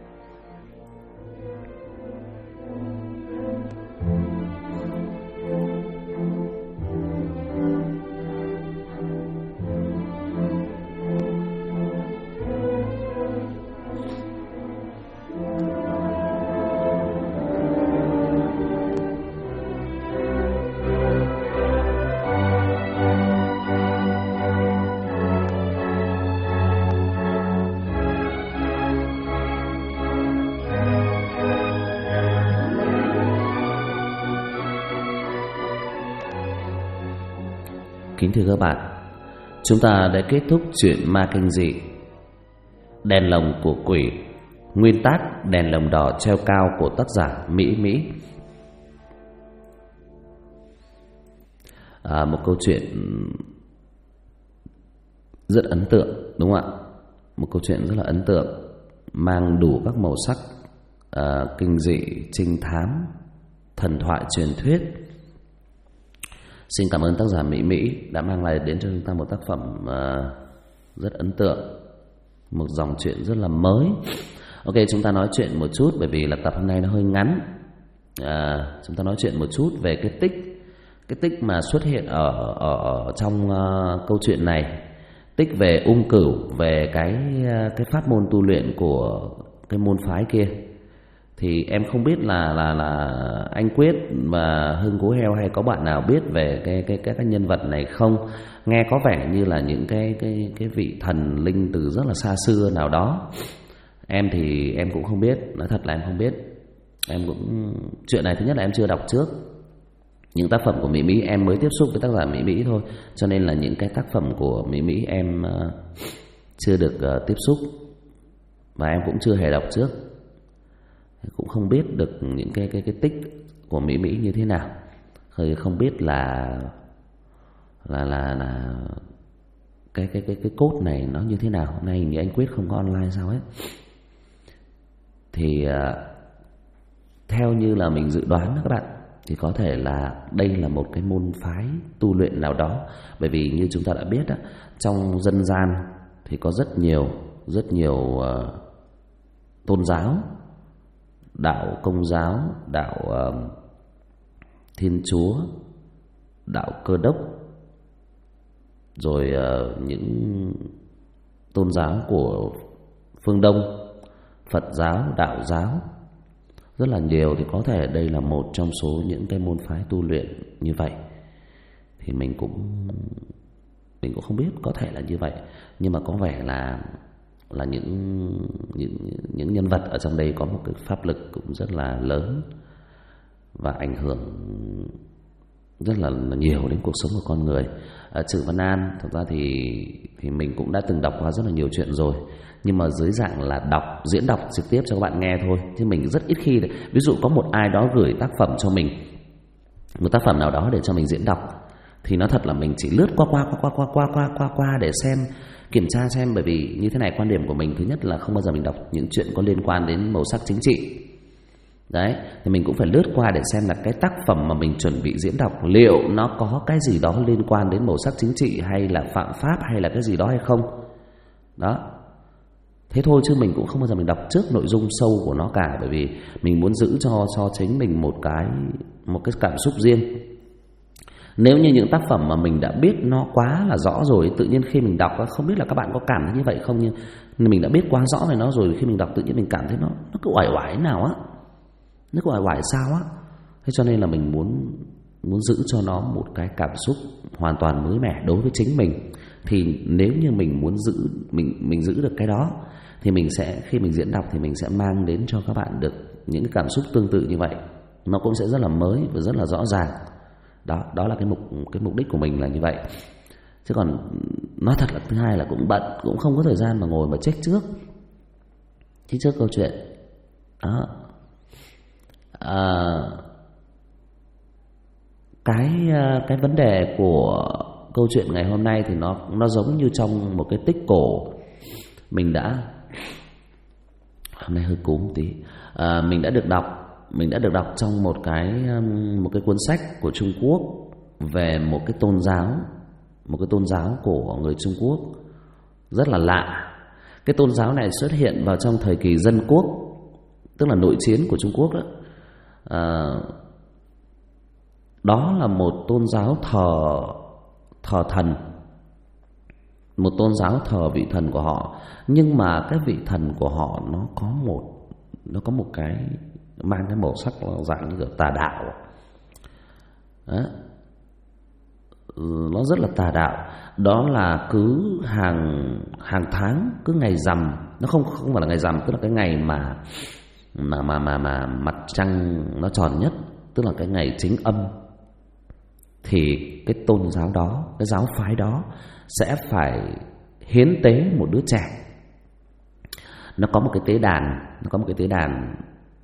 Kính thưa các bạn, chúng ta đã kết thúc chuyện ma kinh dị Đèn lồng của quỷ, nguyên tác đèn lồng đỏ treo cao của tác giả Mỹ. Một câu chuyện rất ấn tượng, đúng không ạ? Một câu chuyện rất là ấn tượng, mang đủ các màu sắc kinh dị, trinh thám, thần thoại, truyền thuyết. Xin cảm ơn tác giả Mỹ đã mang lại đến cho chúng ta một tác phẩm rất ấn tượng, một dòng chuyện rất là mới. Ok, chúng ta nói chuyện một chút, bởi vì là tập hôm nay nó hơi ngắn. Chúng ta nói chuyện một chút về cái tích mà xuất hiện ở trong câu chuyện này. Tích về Ung Cửu, về cái pháp môn tu luyện của cái môn phái kia. Thì em không biết là anh Quyết và Hưng Cố Heo hay có bạn nào biết về các nhân vật này không? Nghe có vẻ như là những cái vị thần linh từ rất là xa xưa nào đó. Em thì em cũng không biết, nói thật là em không biết. Em cũng chuyện này thứ nhất là em chưa đọc trước. Những tác phẩm của Mỹ em mới tiếp xúc với tác giả Mỹ thôi, cho nên là những cái tác phẩm của Mỹ em chưa được tiếp xúc và em cũng chưa hề đọc trước, cũng không biết được những cái tích của Mỹ như thế nào, không biết là cái cốt này nó như thế nào. Hôm nay thì anh Quyết không có online sao ấy. Thì theo như là mình dự đoán đó các bạn, thì có thể là đây là một cái môn phái tu luyện nào đó. Bởi vì như chúng ta đã biết đó, trong dân gian thì có rất nhiều tôn giáo, đạo Công giáo, đạo Thiên Chúa, đạo Cơ đốc, rồi những tôn giáo của phương Đông, Phật giáo, đạo giáo, rất là nhiều. Thì có thể đây là một trong số những cái môn phái tu luyện như vậy. Thì mình cũng không biết, có thể là như vậy. Nhưng mà có vẻ là những nhân vật ở trong đây có một cái pháp lực cũng rất là lớn và ảnh hưởng rất là nhiều đến cuộc sống của con người. Trừ Văn An, thật ra thì mình cũng đã từng đọc qua rất là nhiều chuyện rồi, nhưng mà dưới dạng là diễn đọc trực tiếp cho các bạn nghe thôi, chứ mình rất ít khi ví dụ có một ai đó gửi tác phẩm cho mình, một tác phẩm nào đó để cho mình diễn đọc, thì nói thật là mình chỉ lướt qua để xem, kiểm tra xem. Bởi vì như thế này, quan điểm của mình thứ nhất là không bao giờ mình đọc những chuyện có liên quan đến màu sắc chính trị. Đấy, thì mình cũng phải lướt qua để xem là cái tác phẩm mà mình chuẩn bị diễn đọc liệu nó có cái gì đó liên quan đến màu sắc chính trị hay là phạm pháp hay là cái gì đó hay không. Đó, thế thôi, chứ mình cũng không bao giờ mình đọc trước nội dung sâu của nó cả. Bởi vì mình muốn giữ cho chính mình một cái cảm xúc riêng. Nếu như những tác phẩm mà mình đã biết nó quá là rõ rồi, tự nhiên khi mình đọc, không biết là các bạn có cảm thấy như vậy không, nhưng mình đã biết quá rõ về nó rồi, khi mình đọc tự nhiên mình cảm thấy nó cứ oải oải nào á, nó cứ oải oải sao á. Thế cho nên là mình muốn giữ cho nó một cái cảm xúc hoàn toàn mới mẻ đối với chính mình. Thì nếu như mình muốn giữ, mình giữ được cái đó, thì mình sẽ, khi mình diễn đọc thì mình sẽ mang đến cho các bạn được những cái cảm xúc tương tự như vậy. Nó cũng sẽ rất là mới và rất là rõ ràng. Đó là cái mục đích của mình là như vậy. Chứ còn nói thật là thứ hai là cũng bận, cũng không có thời gian mà ngồi mà check trước câu chuyện. Đó. Cái vấn đề của câu chuyện ngày hôm nay thì nó giống như trong một cái tích cổ. Mình đã, hôm nay hơi cúm tí, mình đã được đọc trong một cái cuốn sách của Trung Quốc về một cái tôn giáo của người Trung Quốc rất là lạ. Cái tôn giáo này xuất hiện vào trong thời kỳ dân quốc, tức là nội chiến của Trung Quốc đó. Đó là một tôn giáo thờ thần, một tôn giáo thờ vị thần của họ. Nhưng mà cái vị thần của họ nó có một cái mang cái màu sắc dạng như kiểu tà đạo. Đó. Nó rất là tà đạo. Đó là cứ hàng tháng, cứ ngày rằm, nó không phải là ngày rằm, tức là cái ngày mà mặt trăng nó tròn nhất, tức là cái ngày chính âm, thì cái tôn giáo đó, cái giáo phái đó sẽ phải hiến tế một đứa trẻ. Nó có một cái tế đàn,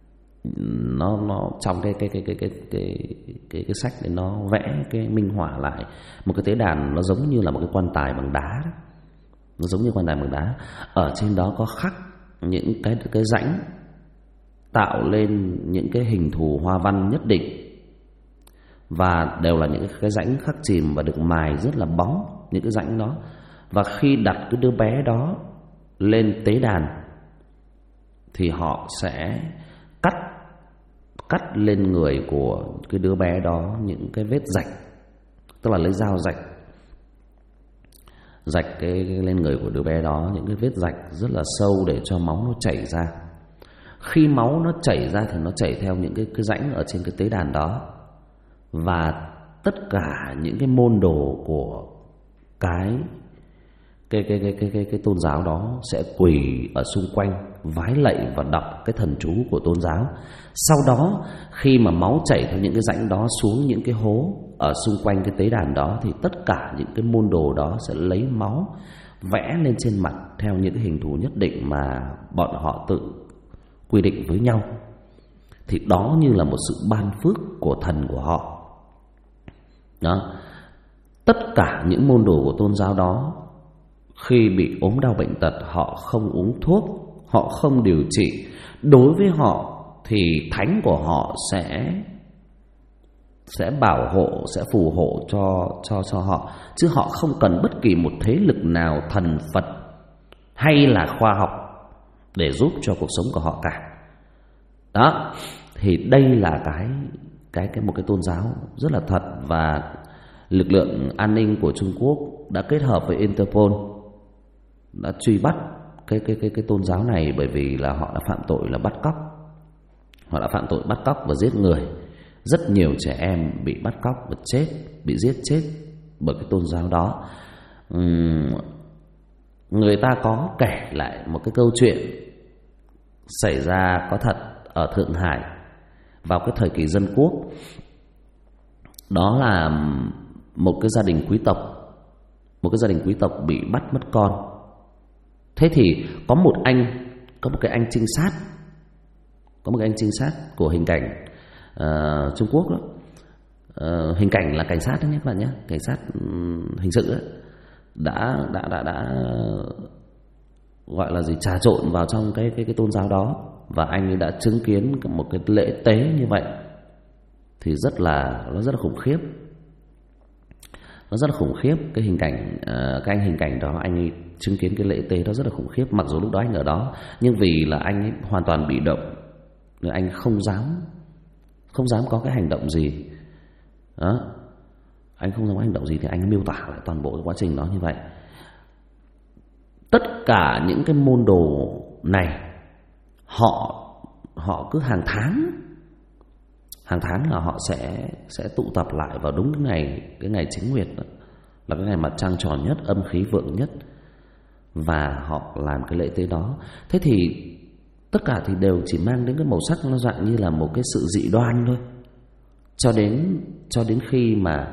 nó trong cái sách để nó vẽ cái minh họa lại một cái tế đàn, nó giống như là một cái quan tài bằng đá đó. Nó giống như quan tài bằng đá. Ở trên đó có khắc những cái rãnh, tạo lên những cái hình thù hoa văn nhất định, và đều là những cái rãnh khắc chìm và được mài rất là bóng những cái rãnh đó. Và khi đặt cái đứa bé đó lên tế đàn thì họ sẽ cắt lên người của cái đứa bé đó những cái vết rạch, tức là lấy dao rạch cái lên người của đứa bé đó những cái vết rạch rất là sâu để cho máu nó chảy ra. Khi máu nó chảy ra thì nó chảy theo những cái rãnh ở trên cái tế đàn đó, và tất cả những cái môn đồ của cái tôn giáo đó sẽ quỳ ở xung quanh vái lạy và đọc cái thần chú của tôn giáo. Sau đó khi mà máu chảy theo những cái rãnh đó xuống những cái hố ở xung quanh cái tế đàn đó, thì tất cả những cái môn đồ đó sẽ lấy máu vẽ lên trên mặt theo những cái hình thù nhất định mà bọn họ tự quy định với nhau. Thì đó như là một sự ban phước của thần của họ. Đó. Tất cả những môn đồ của tôn giáo đó, khi bị ốm đau bệnh tật, họ không uống thuốc, họ không điều trị. Đối với họ thì thánh của họ sẽ bảo hộ, sẽ phù hộ cho họ, chứ họ không cần bất kỳ một thế lực nào, thần Phật hay là khoa học để giúp cho cuộc sống của họ cả. Đó, thì đây là một cái tôn giáo rất là thật. Và lực lượng an ninh của Trung Quốc đã kết hợp với Interpol đã truy bắt cái tôn giáo này, bởi vì là họ đã phạm tội là bắt cóc. Họ đã phạm tội bắt cóc và giết người. Rất nhiều trẻ em bị bắt cóc và bị giết chết bởi cái tôn giáo đó. Người ta có kể lại một cái câu chuyện xảy ra có thật ở Thượng Hải vào cái thời kỳ dân quốc. Đó là một cái gia đình quý tộc bị bắt mất con. Thế thì có một cái anh trinh sát của hình cảnh Trung Quốc đó, hình cảnh là cảnh sát đấy nhé các bạn nhé, cảnh sát hình sự ấy, đã gọi là gì, trà trộn vào trong cái tôn giáo đó, và anh ấy đã chứng kiến một cái lễ tế như vậy thì nó rất là khủng khiếp. Nó rất là khủng khiếp. Cái hình cảnh cái hình cảnh đó, anh ấy chứng kiến cái lễ tế đó rất là khủng khiếp. Mặc dù lúc đó anh ở đó, nhưng vì là anh ấy hoàn toàn bị động nên anh không dám có cái hành động gì đó. Anh không dám có hành động gì thì anh miêu tả lại toàn bộ cái quá trình đó như vậy. Tất cả những cái môn đồ này họ cứ hàng tháng là họ sẽ tụ tập lại vào đúng cái ngày chính nguyệt đó, là cái ngày mặt trăng tròn nhất, âm khí vượng nhất, và họ làm cái lễ tế đó. Thế thì tất cả thì đều chỉ mang đến cái màu sắc nó dạng như là một cái sự dị đoan thôi, cho đến khi mà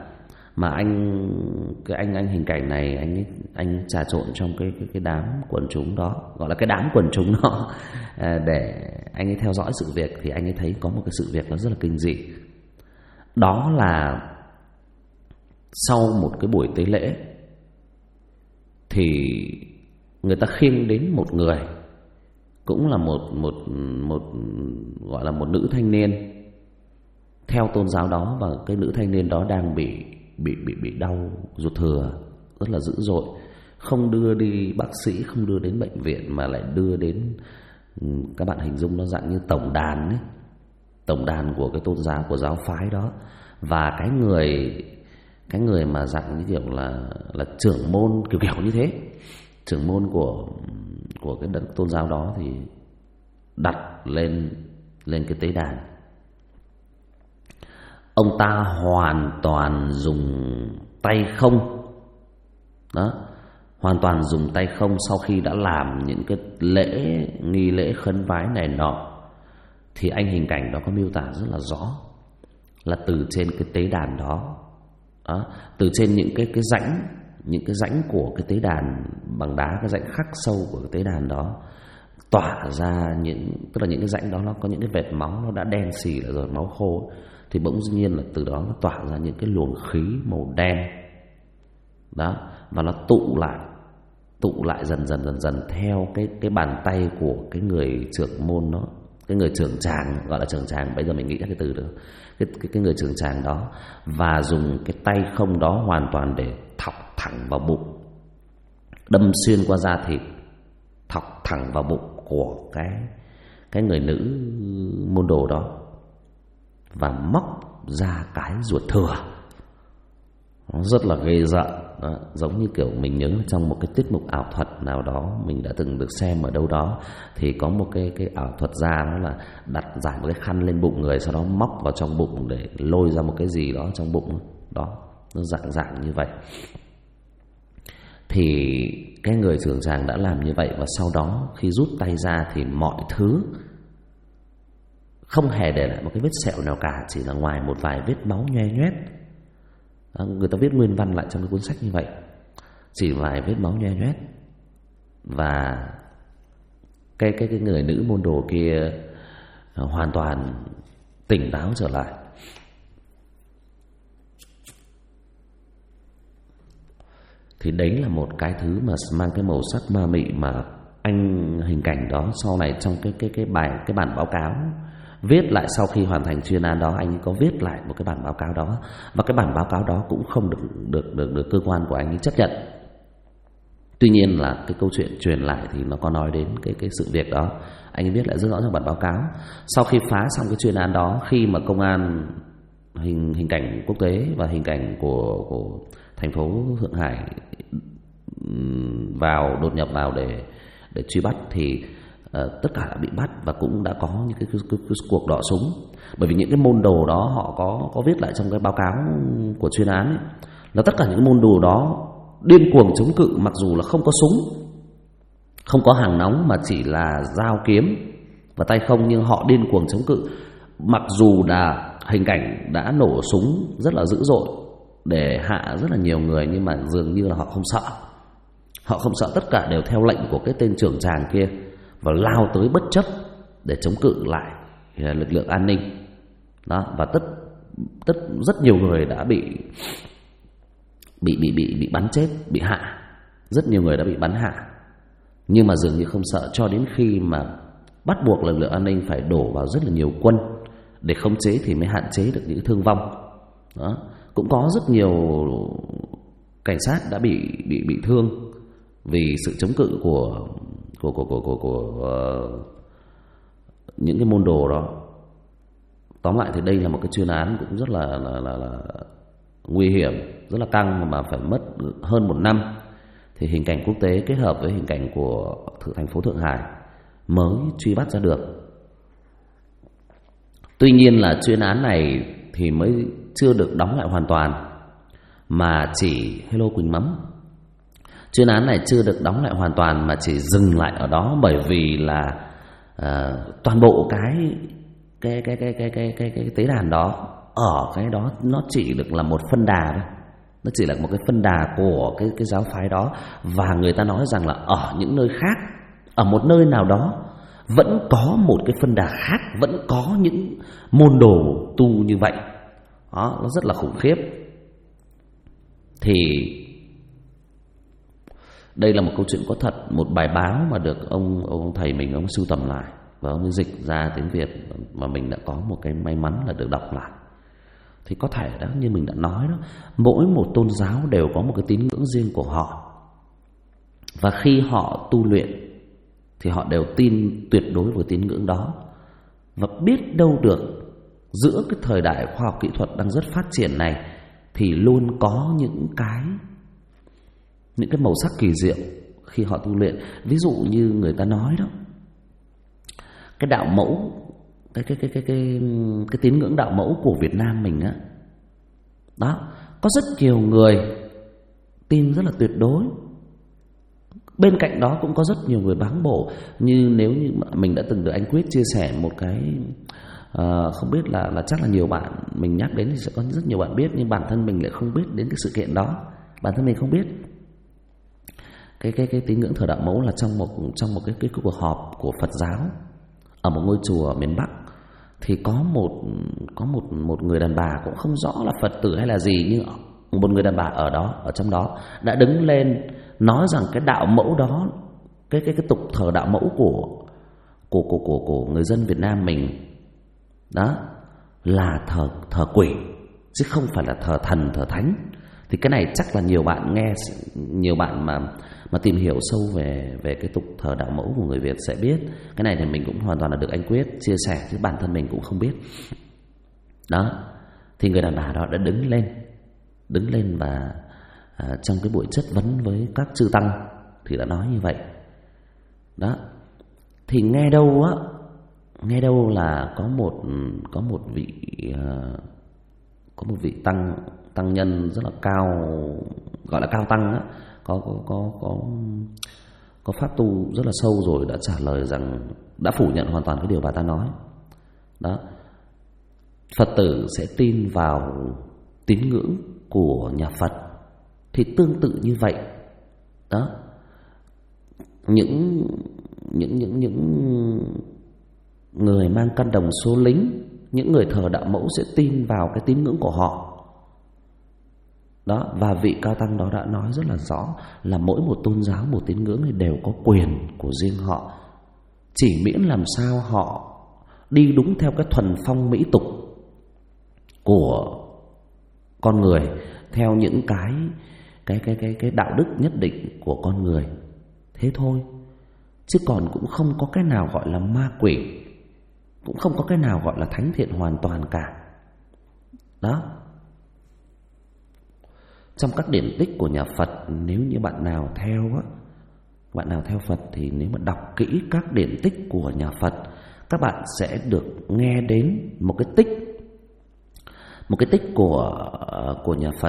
anh hình cảnh này anh trà trộn trong cái đám quần chúng đó, gọi là cái đám quần chúng đó, để anh ấy theo dõi sự việc, thì anh ấy thấy có một cái sự việc nó rất là kinh dị. Đó là sau một cái buổi tế lễ thì người ta khiêng đến một người, cũng là một gọi là một nữ thanh niên theo tôn giáo đó, và cái nữ thanh niên đó đang bị đau ruột thừa rất là dữ dội, không đưa đi bác sĩ, không đưa đến bệnh viện, mà lại đưa đến, các bạn hình dung nó dạng như tổng đàn ấy, tổng đàn của cái tôn giáo, của giáo phái đó. Và cái người mà dạng như kiểu là trưởng môn kiểu như thế, trưởng môn của cái tôn giáo đó thì đặt lên cái tế đàn. Ông ta hoàn toàn dùng tay không đó, hoàn toàn dùng tay không. Sau khi đã làm những cái nghi lễ khấn vái này nọ, thì anh hình cảnh đó có miêu tả rất là rõ, là từ trên cái tế đàn đó, từ trên những cái rãnh của cái tế đàn bằng đá, cái rãnh khắc sâu của cái tế đàn đó, tỏa ra tức là những cái rãnh đó nó có những cái vệt máu, nó đã đen xì lại rồi, máu khô, thì bỗng nhiên là từ đó nó tỏa ra những cái luồng khí màu đen đó, và nó tụ lại dần theo cái bàn tay của cái người trưởng môn đó, cái người trưởng tràng, gọi là trưởng tràng, bây giờ mình nghĩ ra cái từ được, cái người trưởng tràng đó, và dùng cái tay không đó hoàn toàn để thọc thẳng vào bụng, đâm xuyên qua da thịt, thọc thẳng vào bụng của cái người nữ môn đồ đó, và móc ra cái ruột thừa. Nó rất là ghê rợn đó, giống như kiểu mình nhớ trong một cái tiết mục ảo thuật nào đó mình đã từng được xem ở đâu đó, thì có một cái ảo thuật gia, đó là đặt giải một cái khăn lên bụng người, sau đó móc vào trong bụng để lôi ra một cái gì đó trong bụng đó, nó dạng như vậy. Thì cái người trưởng tràng đã làm như vậy, và sau đó khi rút tay ra thì mọi thứ không hề để lại một cái vết sẹo nào cả, chỉ là ngoài một vài vết máu nhoe nhoét. Người ta viết nguyên văn lại trong cái cuốn sách như vậy, chỉ vài vết máu nhoe nhoét, và cái người nữ môn đồ kia hoàn toàn tỉnh táo trở lại. Thì đấy là một cái thứ mà mang cái màu sắc ma mị mà anh hình cảnh đó sau này trong cái bản báo cáo viết lại, sau khi hoàn thành chuyên án đó, anh có viết lại một cái bản báo cáo đó, và cái bản báo cáo đó cũng không được cơ quan của anh ấy chấp nhận. Tuy nhiên là cái câu chuyện truyền lại thì nó có nói đến cái sự việc đó, anh ấy viết lại rất rõ trong bản báo cáo. Sau khi phá xong cái chuyên án đó, khi mà công an hình cảnh quốc tế và hình cảnh của thành phố Thượng Hải đột nhập vào để truy bắt, thì tất cả đã bị bắt, và cũng đã có những cái cuộc đọ súng. Bởi vì những cái môn đồ đó họ có viết lại trong cái báo cáo của chuyên án ấy, là tất cả những môn đồ đó điên cuồng chống cự, mặc dù là không có súng, không có hàng nóng, mà chỉ là dao kiếm và tay không, nhưng họ điên cuồng chống cự. Mặc dù là hình cảnh đã nổ súng rất là dữ dội để hạ rất là nhiều người, nhưng mà dường như là họ không sợ. Họ không sợ, tất cả đều theo lệnh của cái tên trưởng tràng kia và lao tới bất chấp để chống cự lại lực lượng an ninh đó. Và rất nhiều người đã bị bắn chết, bị hạ. Rất nhiều người đã bị bắn hạ. Nhưng mà dường như không sợ, cho đến khi mà bắt buộc lực lượng an ninh phải đổ vào rất là nhiều quân để khống chế thì mới hạn chế được những thương vong. Đó. Cũng có rất nhiều cảnh sát đã bị thương vì sự chống cự của những cái môn đồ đó. Tóm lại thì đây là một cái chuyên án cũng rất là nguy hiểm, rất là căng, mà phải mất hơn 1 năm thì hình cảnh quốc tế kết hợp với hình cảnh của thành phố Thượng Hải mới truy bắt ra được. Tuy nhiên là chuyên án này thì mới chưa được đóng lại hoàn toàn, mà chỉ Hello Quỳnh Mắm. Chuyên án này chưa được đóng lại hoàn toàn mà chỉ dừng lại ở đó, bởi vì là toàn bộ cái tế đàn đó, ở cái đó nó chỉ được là một phân đà thôi. Nó chỉ là một cái phân đà của cái giáo phái đó. Và người ta nói rằng là ở những nơi khác, ở một nơi nào đó vẫn có một cái phân đà khác, vẫn có những môn đồ tu như vậy. Đó, nó rất là khủng khiếp. Thì đây là một câu chuyện có thật, một bài báo mà được ông thầy mình ông sưu tầm lại và ông dịch ra tiếng Việt, mà mình đã có một cái may mắn là được đọc lại. Thì có thể đó, như mình đã nói đó, mỗi một tôn giáo đều có một cái tín ngưỡng riêng của họ. Và khi họ tu luyện thì họ đều tin tuyệt đối vào tín ngưỡng đó. Và biết đâu được, giữa cái thời đại khoa học kỹ thuật đang rất phát triển này thì luôn có những cái màu sắc kỳ diệu khi họ tu luyện. Ví dụ như người ta nói đó, cái đạo mẫu, cái tín ngưỡng đạo mẫu của Việt Nam mình á, đó, có rất nhiều người tin rất là tuyệt đối. Bên cạnh đó cũng có rất nhiều người báng bổ. Như nếu như mình đã từng được anh Quyết chia sẻ một cái, không biết là chắc là nhiều bạn mình nhắc đến thì sẽ có rất nhiều bạn biết, nhưng bản thân mình lại không biết đến cái sự kiện đó. Bản thân mình không biết cái tín ngưỡng thờ đạo mẫu là trong một cái cuộc họp của Phật giáo ở một ngôi chùa ở miền Bắc. Thì có một người đàn bà, cũng không rõ là Phật tử hay là gì, nhưng một người đàn bà ở trong đó đã đứng lên nói rằng cái đạo mẫu đó, cái tục thờ đạo mẫu của người dân Việt Nam mình đó là thờ quỷ chứ không phải là thờ thần thờ thánh. Thì cái này chắc là nhiều bạn nghe, nhiều bạn mà tìm hiểu sâu về cái tục thờ đạo mẫu của người Việt sẽ biết. Cái này thì mình cũng hoàn toàn là được anh Quyết chia sẻ, chứ bản thân mình cũng không biết. Đó, thì người đàn bà đó đã đứng lên và trong cái buổi chất vấn với các chư tăng thì đã nói như vậy. Đó, thì nghe đâu là có một vị tăng nhân rất là cao, gọi là cao tăng á, có pháp tu rất là sâu rồi, đã trả lời rằng, đã phủ nhận hoàn toàn cái điều bà ta nói. Đó, Phật tử sẽ tin vào tín ngưỡng của nhà Phật. Thì tương tự như vậy đó, những người mang căn đồng số lính, những người thờ đạo mẫu sẽ tin vào cái tín ngưỡng của họ. Đó, và vị cao tăng đó đã nói rất là rõ là mỗi một tôn giáo, một tín ngưỡng thì đều có quyền của riêng họ, chỉ miễn làm sao họ đi đúng theo cái thuần phong mỹ tục của con người, theo những cái đạo đức nhất định của con người. Thế thôi, chứ còn cũng không có cái nào gọi là ma quỷ, cũng không có cái nào gọi là thánh thiện hoàn toàn cả. Đó, trong các điển tích của nhà Phật, nếu như bạn nào theo Phật thì nếu mà đọc kỹ các điển tích của nhà Phật, các bạn sẽ được nghe đến một cái tích của nhà Phật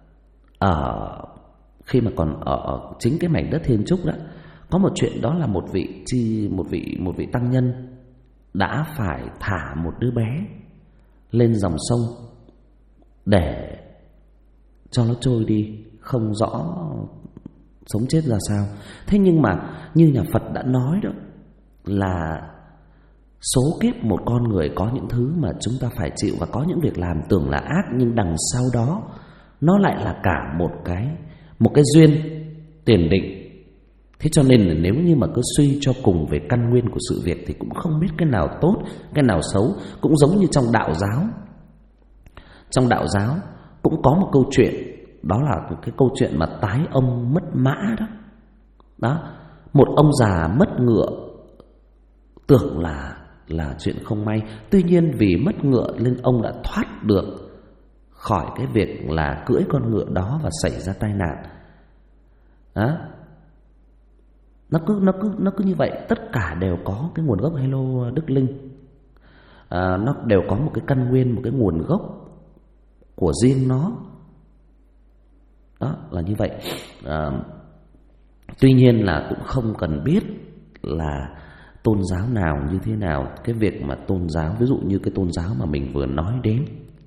khi mà còn ở chính cái mảnh đất Thiên Trúc đó. Có một chuyện đó là một vị tăng nhân đã phải thả một đứa bé lên dòng sông để cho nó trôi đi, không rõ sống chết ra sao. Thế nhưng mà như nhà Phật đã nói đó, là Số kiếp một con người có những thứ mà chúng ta phải chịu, và có những việc làm tưởng là ác nhưng đằng sau đó nó lại là cả một cái duyên tiền định. Thế cho nên là nếu như mà cứ suy cho cùng về căn nguyên của sự việc thì cũng không biết cái nào tốt, cái nào xấu. Cũng giống như trong đạo giáo. Trong đạo giáo cũng có một câu chuyện, đó là cái câu chuyện mà tái ông mất mã đó. Đó, một ông già mất ngựa, tưởng là chuyện không may. Tuy nhiên vì mất ngựa nên ông đã thoát được khỏi cái việc là cưỡi con ngựa đó và xảy ra tai nạn. Đó. Nó cứ như vậy, tất cả đều có cái nguồn gốc. Hello Đức Linh. Nó đều có một cái căn nguyên, một cái nguồn gốc của riêng nó. Đó là như vậy. Tuy nhiên là cũng không cần biết là tôn giáo nào như thế nào. Cái việc mà tôn giáo, ví dụ như cái tôn giáo mà mình vừa nói đến,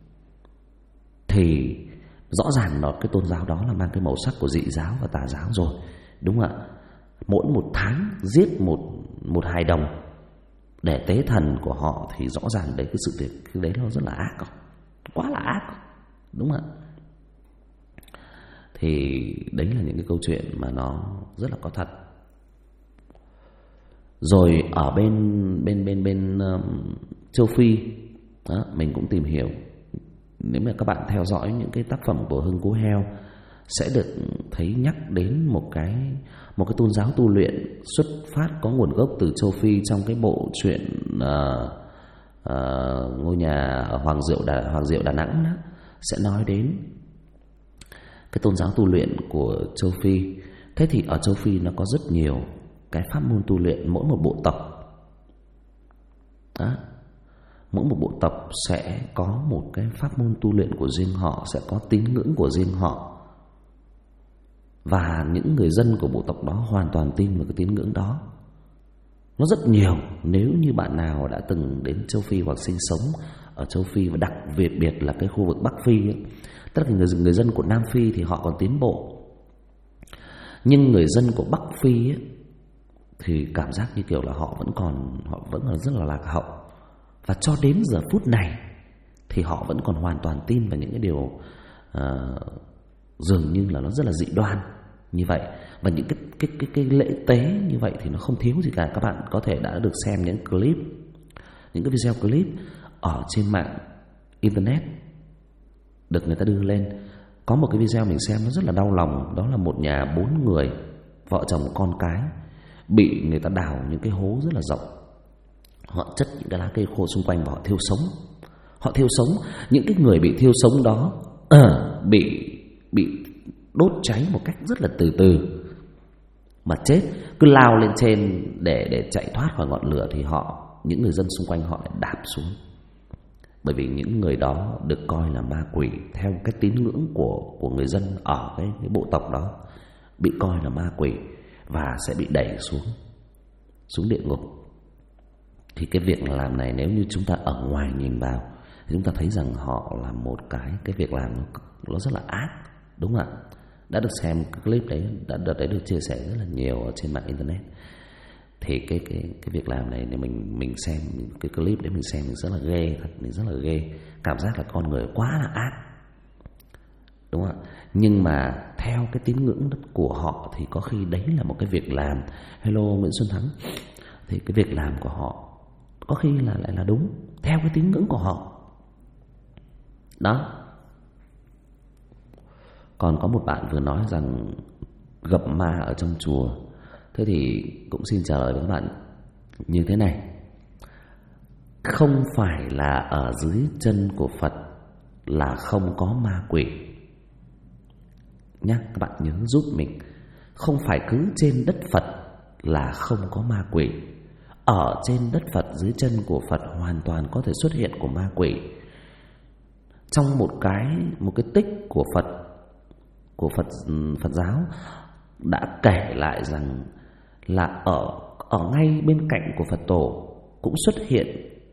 thì rõ ràng nó cái tôn giáo đó là mang cái màu sắc của dị giáo và tà giáo rồi, đúng không ạ? Mỗi một tháng giết một hài đồng để tế thần của họ thì rõ ràng đấy, cái sự việc cái đấy nó rất là ác, quá là ác, đúng không ạ? Thì đấy là những cái câu chuyện mà nó rất là có thật. Rồi ở bên châu Phi đó, mình cũng tìm hiểu. Nếu mà các bạn theo dõi những cái tác phẩm của Hưng Cú Heo sẽ được thấy nhắc đến một cái tôn giáo tu luyện xuất phát có nguồn gốc từ châu Phi. Trong cái bộ truyện ngôi nhà Hoàng Diệu Đà Nẵng đó, sẽ nói đến cái tôn giáo tu luyện của châu Phi. Thế thì ở châu Phi nó có rất nhiều cái pháp môn tu luyện. Mỗi một bộ tộc đó, mỗi một bộ tộc sẽ có một cái pháp môn tu luyện của riêng họ, sẽ có tín ngưỡng của riêng họ. Và những người dân của bộ tộc đó hoàn toàn tin vào cái tín ngưỡng đó. Nó rất nhiều. Nếu như bạn nào đã từng đến châu Phi hoặc sinh sống ở châu Phi, và đặc biệt là cái khu vực Bắc Phi ấy, tất cả người dân của Nam Phi thì họ còn tiến bộ, nhưng người dân của Bắc Phi ấy, thì cảm giác như kiểu là họ vẫn là rất là lạc hậu. Và cho đến giờ phút này thì họ vẫn còn hoàn toàn tin vào những cái điều dường như là nó rất là dị đoan như vậy. Và những cái lễ tế như vậy thì nó không thiếu gì cả. Các bạn có thể đã được xem những clip, những cái video clip ở trên mạng internet được người ta đưa lên. Có một cái video mình xem nó rất là đau lòng. Đó là một nhà 4 người, vợ chồng con cái, bị người ta đào những cái hố rất là rộng. Họ chất những cái lá cây khô xung quanh và họ thiêu sống. Họ thiêu sống. Những cái người bị thiêu sống đó bị đốt cháy một cách rất là từ từ mà chết. Cứ lao lên trên để chạy thoát khỏi ngọn lửa thì những người dân xung quanh họ lại đạp xuống. Bởi vì những người đó được coi là ma quỷ theo cái tín ngưỡng của người dân ở cái bộ tộc đó, bị coi là ma quỷ và sẽ bị đẩy xuống địa ngục. Thì cái việc làm này nếu như chúng ta ở ngoài nhìn vào thì chúng ta thấy rằng họ là một cái việc làm nó rất là ác, đúng không ạ? Đã được xem cái clip đấy, đã được chia sẻ rất là nhiều ở trên mạng internet. Thì cái việc làm này mình xem cái clip đấy, mình xem mình rất là ghê, thật, mình rất là ghê. Cảm giác là con người quá là ác, đúng không ạ? Nhưng mà theo cái tín ngưỡng của họ thì có khi đấy là một cái việc làm. Hello Nguyễn Xuân Thắng. Thì cái việc làm của họ có khi là lại là đúng theo cái tín ngưỡng của họ đó. Còn có một bạn vừa nói rằng gặp ma ở trong chùa. Thế thì cũng xin trả lời với các bạn như thế này. Không phải là ở dưới chân của Phật là không có ma quỷ nhá, các bạn nhớ giúp mình. Không phải cứ trên đất Phật là không có ma quỷ. Ở trên đất Phật, dưới chân của Phật hoàn toàn có thể xuất hiện của ma quỷ. Trong một cái tích của Phật giáo đã kể lại rằng là ở ngay bên cạnh của Phật tổ cũng xuất hiện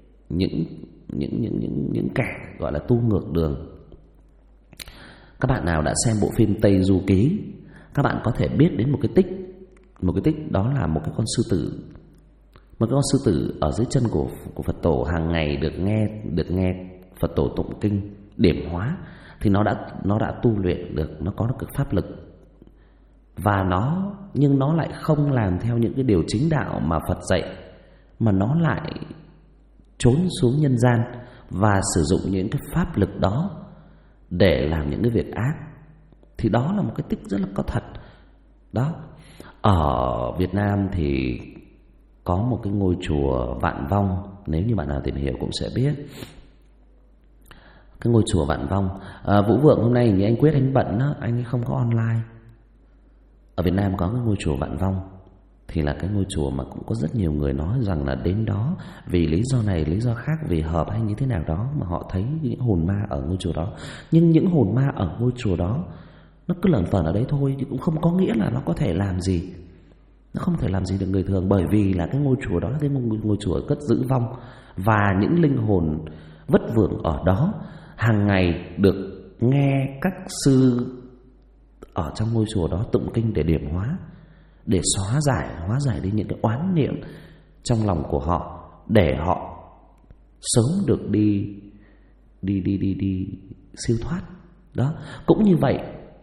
những kẻ gọi là tu ngược đường. Các bạn nào đã xem bộ phim Tây Du Ký, các bạn có thể biết đến một cái tích đó là một cái con sư tử Một con sư tử ở dưới chân của Phật tổ hàng ngày được nghe Phật tổ tụng kinh điểm hóa, thì nó đã tu luyện được, nó có được cái pháp lực. Và nhưng nó lại không làm theo những cái điều chính đạo mà Phật dạy, mà nó lại trốn xuống nhân gian và sử dụng những cái pháp lực đó để làm những cái việc ác. Thì đó là một cái tích rất là có thật. Đó, ở Việt Nam thì có một cái ngôi chùa Vạn Vong, nếu như bạn nào tìm hiểu cũng sẽ biết. Cái ngôi chùa Vạn Vong, Vũ Vượng hôm nay như anh Quyết anh bận đó, anh ấy không có online. Ở Việt Nam có cái ngôi chùa Vạn Vong, thì là cái ngôi chùa mà cũng có rất nhiều người nói rằng là đến đó vì lý do này, lý do khác, vì hợp hay như thế nào đó mà họ thấy những hồn ma ở ngôi chùa đó. Nhưng những hồn ma ở ngôi chùa đó nó cứ lẩn phẩn ở đấy thôi, chứ cũng không có nghĩa là nó có thể làm gì. Nó không thể làm gì được người thường, bởi vì là cái ngôi chùa đó là cái ngôi chùa cất giữ vong. Và những linh hồn vất vưởng ở đó hàng ngày được nghe các sư ở trong ngôi chùa đó tụng kinh để điểm hóa, để hóa giải đi những cái oán niệm trong lòng của họ, để họ sớm được đi siêu thoát. Đó, cũng như vậy,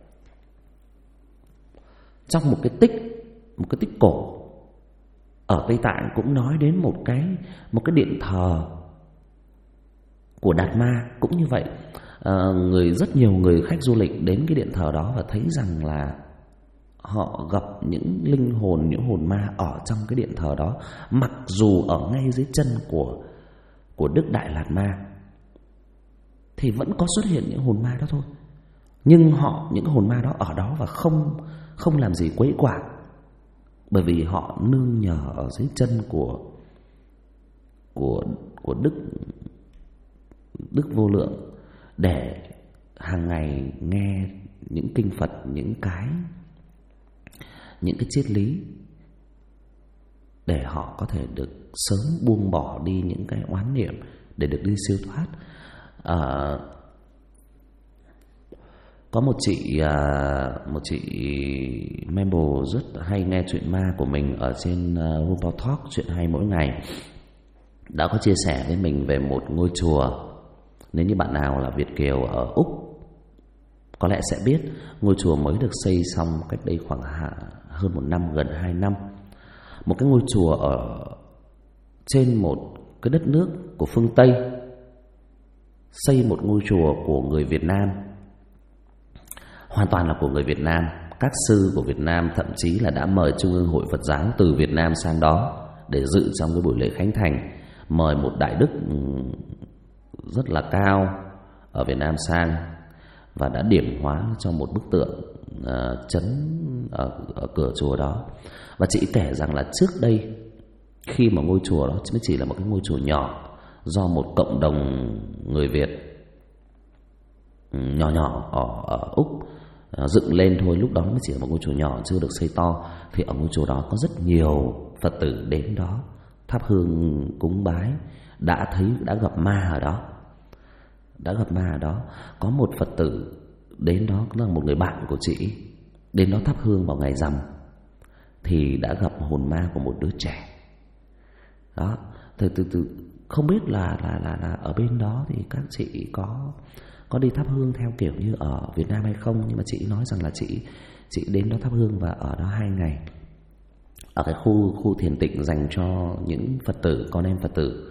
trong một cái tích cổ ở Tây Tạng cũng nói đến một cái điện thờ của Đạt Ma. Cũng như vậy, rất nhiều người khách du lịch đến cái điện thờ đó và thấy rằng là họ gặp những linh hồn, những hồn ma ở trong cái điện thờ đó, mặc dù ở ngay dưới chân của Đức Đại Lạt Ma thì vẫn có xuất hiện những hồn ma đó thôi. Nhưng những hồn ma đó ở đó và không làm gì quấy quả, bởi vì họ nương nhờ ở dưới chân của Đức Vô Lượng để hàng ngày nghe những kinh Phật, những cái triết lý, để họ có thể được sớm buông bỏ đi những cái oán niệm để được đi siêu thoát. Có một chị member rất hay nghe chuyện ma của mình ở trên RuPaul Talk, chuyện hay mỗi ngày, đã có chia sẻ với mình về một ngôi chùa. Nếu như bạn nào là Việt kiều ở Úc có lẽ sẽ biết, ngôi chùa mới được xây xong cách đây khoảng hơn 1 năm, gần 2 năm. Một cái ngôi chùa ở trên một cái đất nước của phương Tây, xây một ngôi chùa của người Việt Nam, hoàn toàn là của người Việt Nam. Các sư của Việt Nam thậm chí là đã mời Trung ương Hội Phật giáo từ Việt Nam sang đó để dự trong cái buổi lễ khánh thành. Mời một đại đức rất là cao ở Việt Nam sang và đã điểm hóa cho một bức tượng chấn ở cửa chùa đó. Và chị kể rằng là trước đây, khi mà ngôi chùa đó mới chỉ là một cái ngôi chùa nhỏ do một cộng đồng người Việt nhỏ ở Úc dựng lên thôi, lúc đó mới chỉ là một ngôi chùa nhỏ chưa được xây to, thì ở ngôi chùa đó có rất nhiều Phật tử đến đó thắp hương cúng bái, đã gặp ma ở đó. Có một Phật tử đến đó, là một người bạn của chị, đến đó thắp hương vào ngày rằm thì đã gặp hồn ma của một đứa trẻ. Đó, từ không biết là ở bên đó thì các chị có đi thắp hương theo kiểu như ở Việt Nam hay không, nhưng mà chị nói rằng là chị đến đó thắp hương và ở đó 2 ngày, ở cái khu thiền tịnh dành cho những Phật tử, con em Phật tử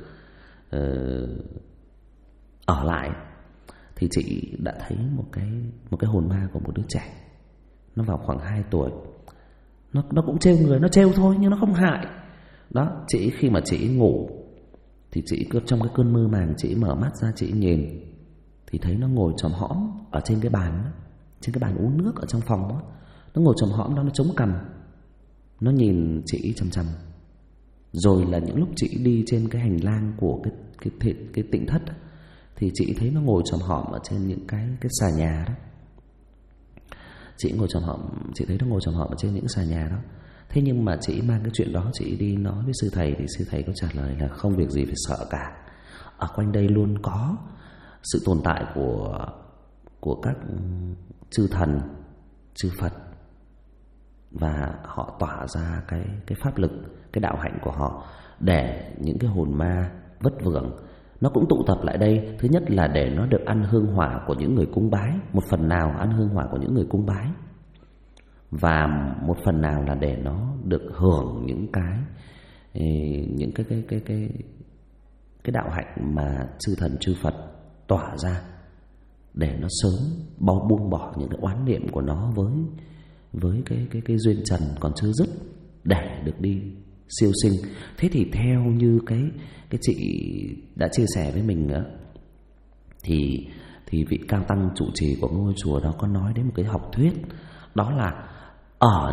ở lại. Thì chị đã thấy một cái hồn ma của một đứa trẻ, nó vào khoảng 2 tuổi, nó cũng trêu người, nó trêu thôi nhưng nó không hại. Đó, khi mà chị ngủ thì chị cứ trong cái cơn mơ màng, chị mở mắt ra chị nhìn thì thấy nó ngồi chòm hõm ở trên cái bàn uống nước ở trong phòng đó. Nó ngồi chòm hõm đó, nó chống cằm, nó nhìn chị chằm chằm. Rồi là những lúc chị đi trên cái hành lang của cái tịnh thất đó, thì chị thấy nó ngồi chòm hõm ở trên những cái xà nhà đó. Chị thấy nó ngồi chòm hõm ở trên những xà nhà đó. Thế nhưng mà chị mang cái chuyện đó chị đi nói với sư thầy, thì sư thầy có trả lời là không việc gì phải sợ cả. Ở quanh đây luôn có sự tồn tại của các chư thần, chư Phật và họ tỏa ra cái pháp lực, cái đạo hạnh của họ, để những cái hồn ma vất vưởng nó cũng tụ tập lại đây. Thứ nhất là để nó được ăn hương hỏa của những người cúng bái, một phần nào ăn hương hỏa của những người cúng bái, và một phần nào là để nó được hưởng những cái đạo hạnh mà chư thần chư Phật tỏa ra, để nó sớm buông bỏ những cái oán niệm của nó với cái duyên trần còn chưa dứt, để được đi siêu sinh. Thế thì theo như cái chị đã chia sẻ với mình á, thì vị cao tăng trụ trì của ngôi chùa đó có nói đến một cái học thuyết, đó là ở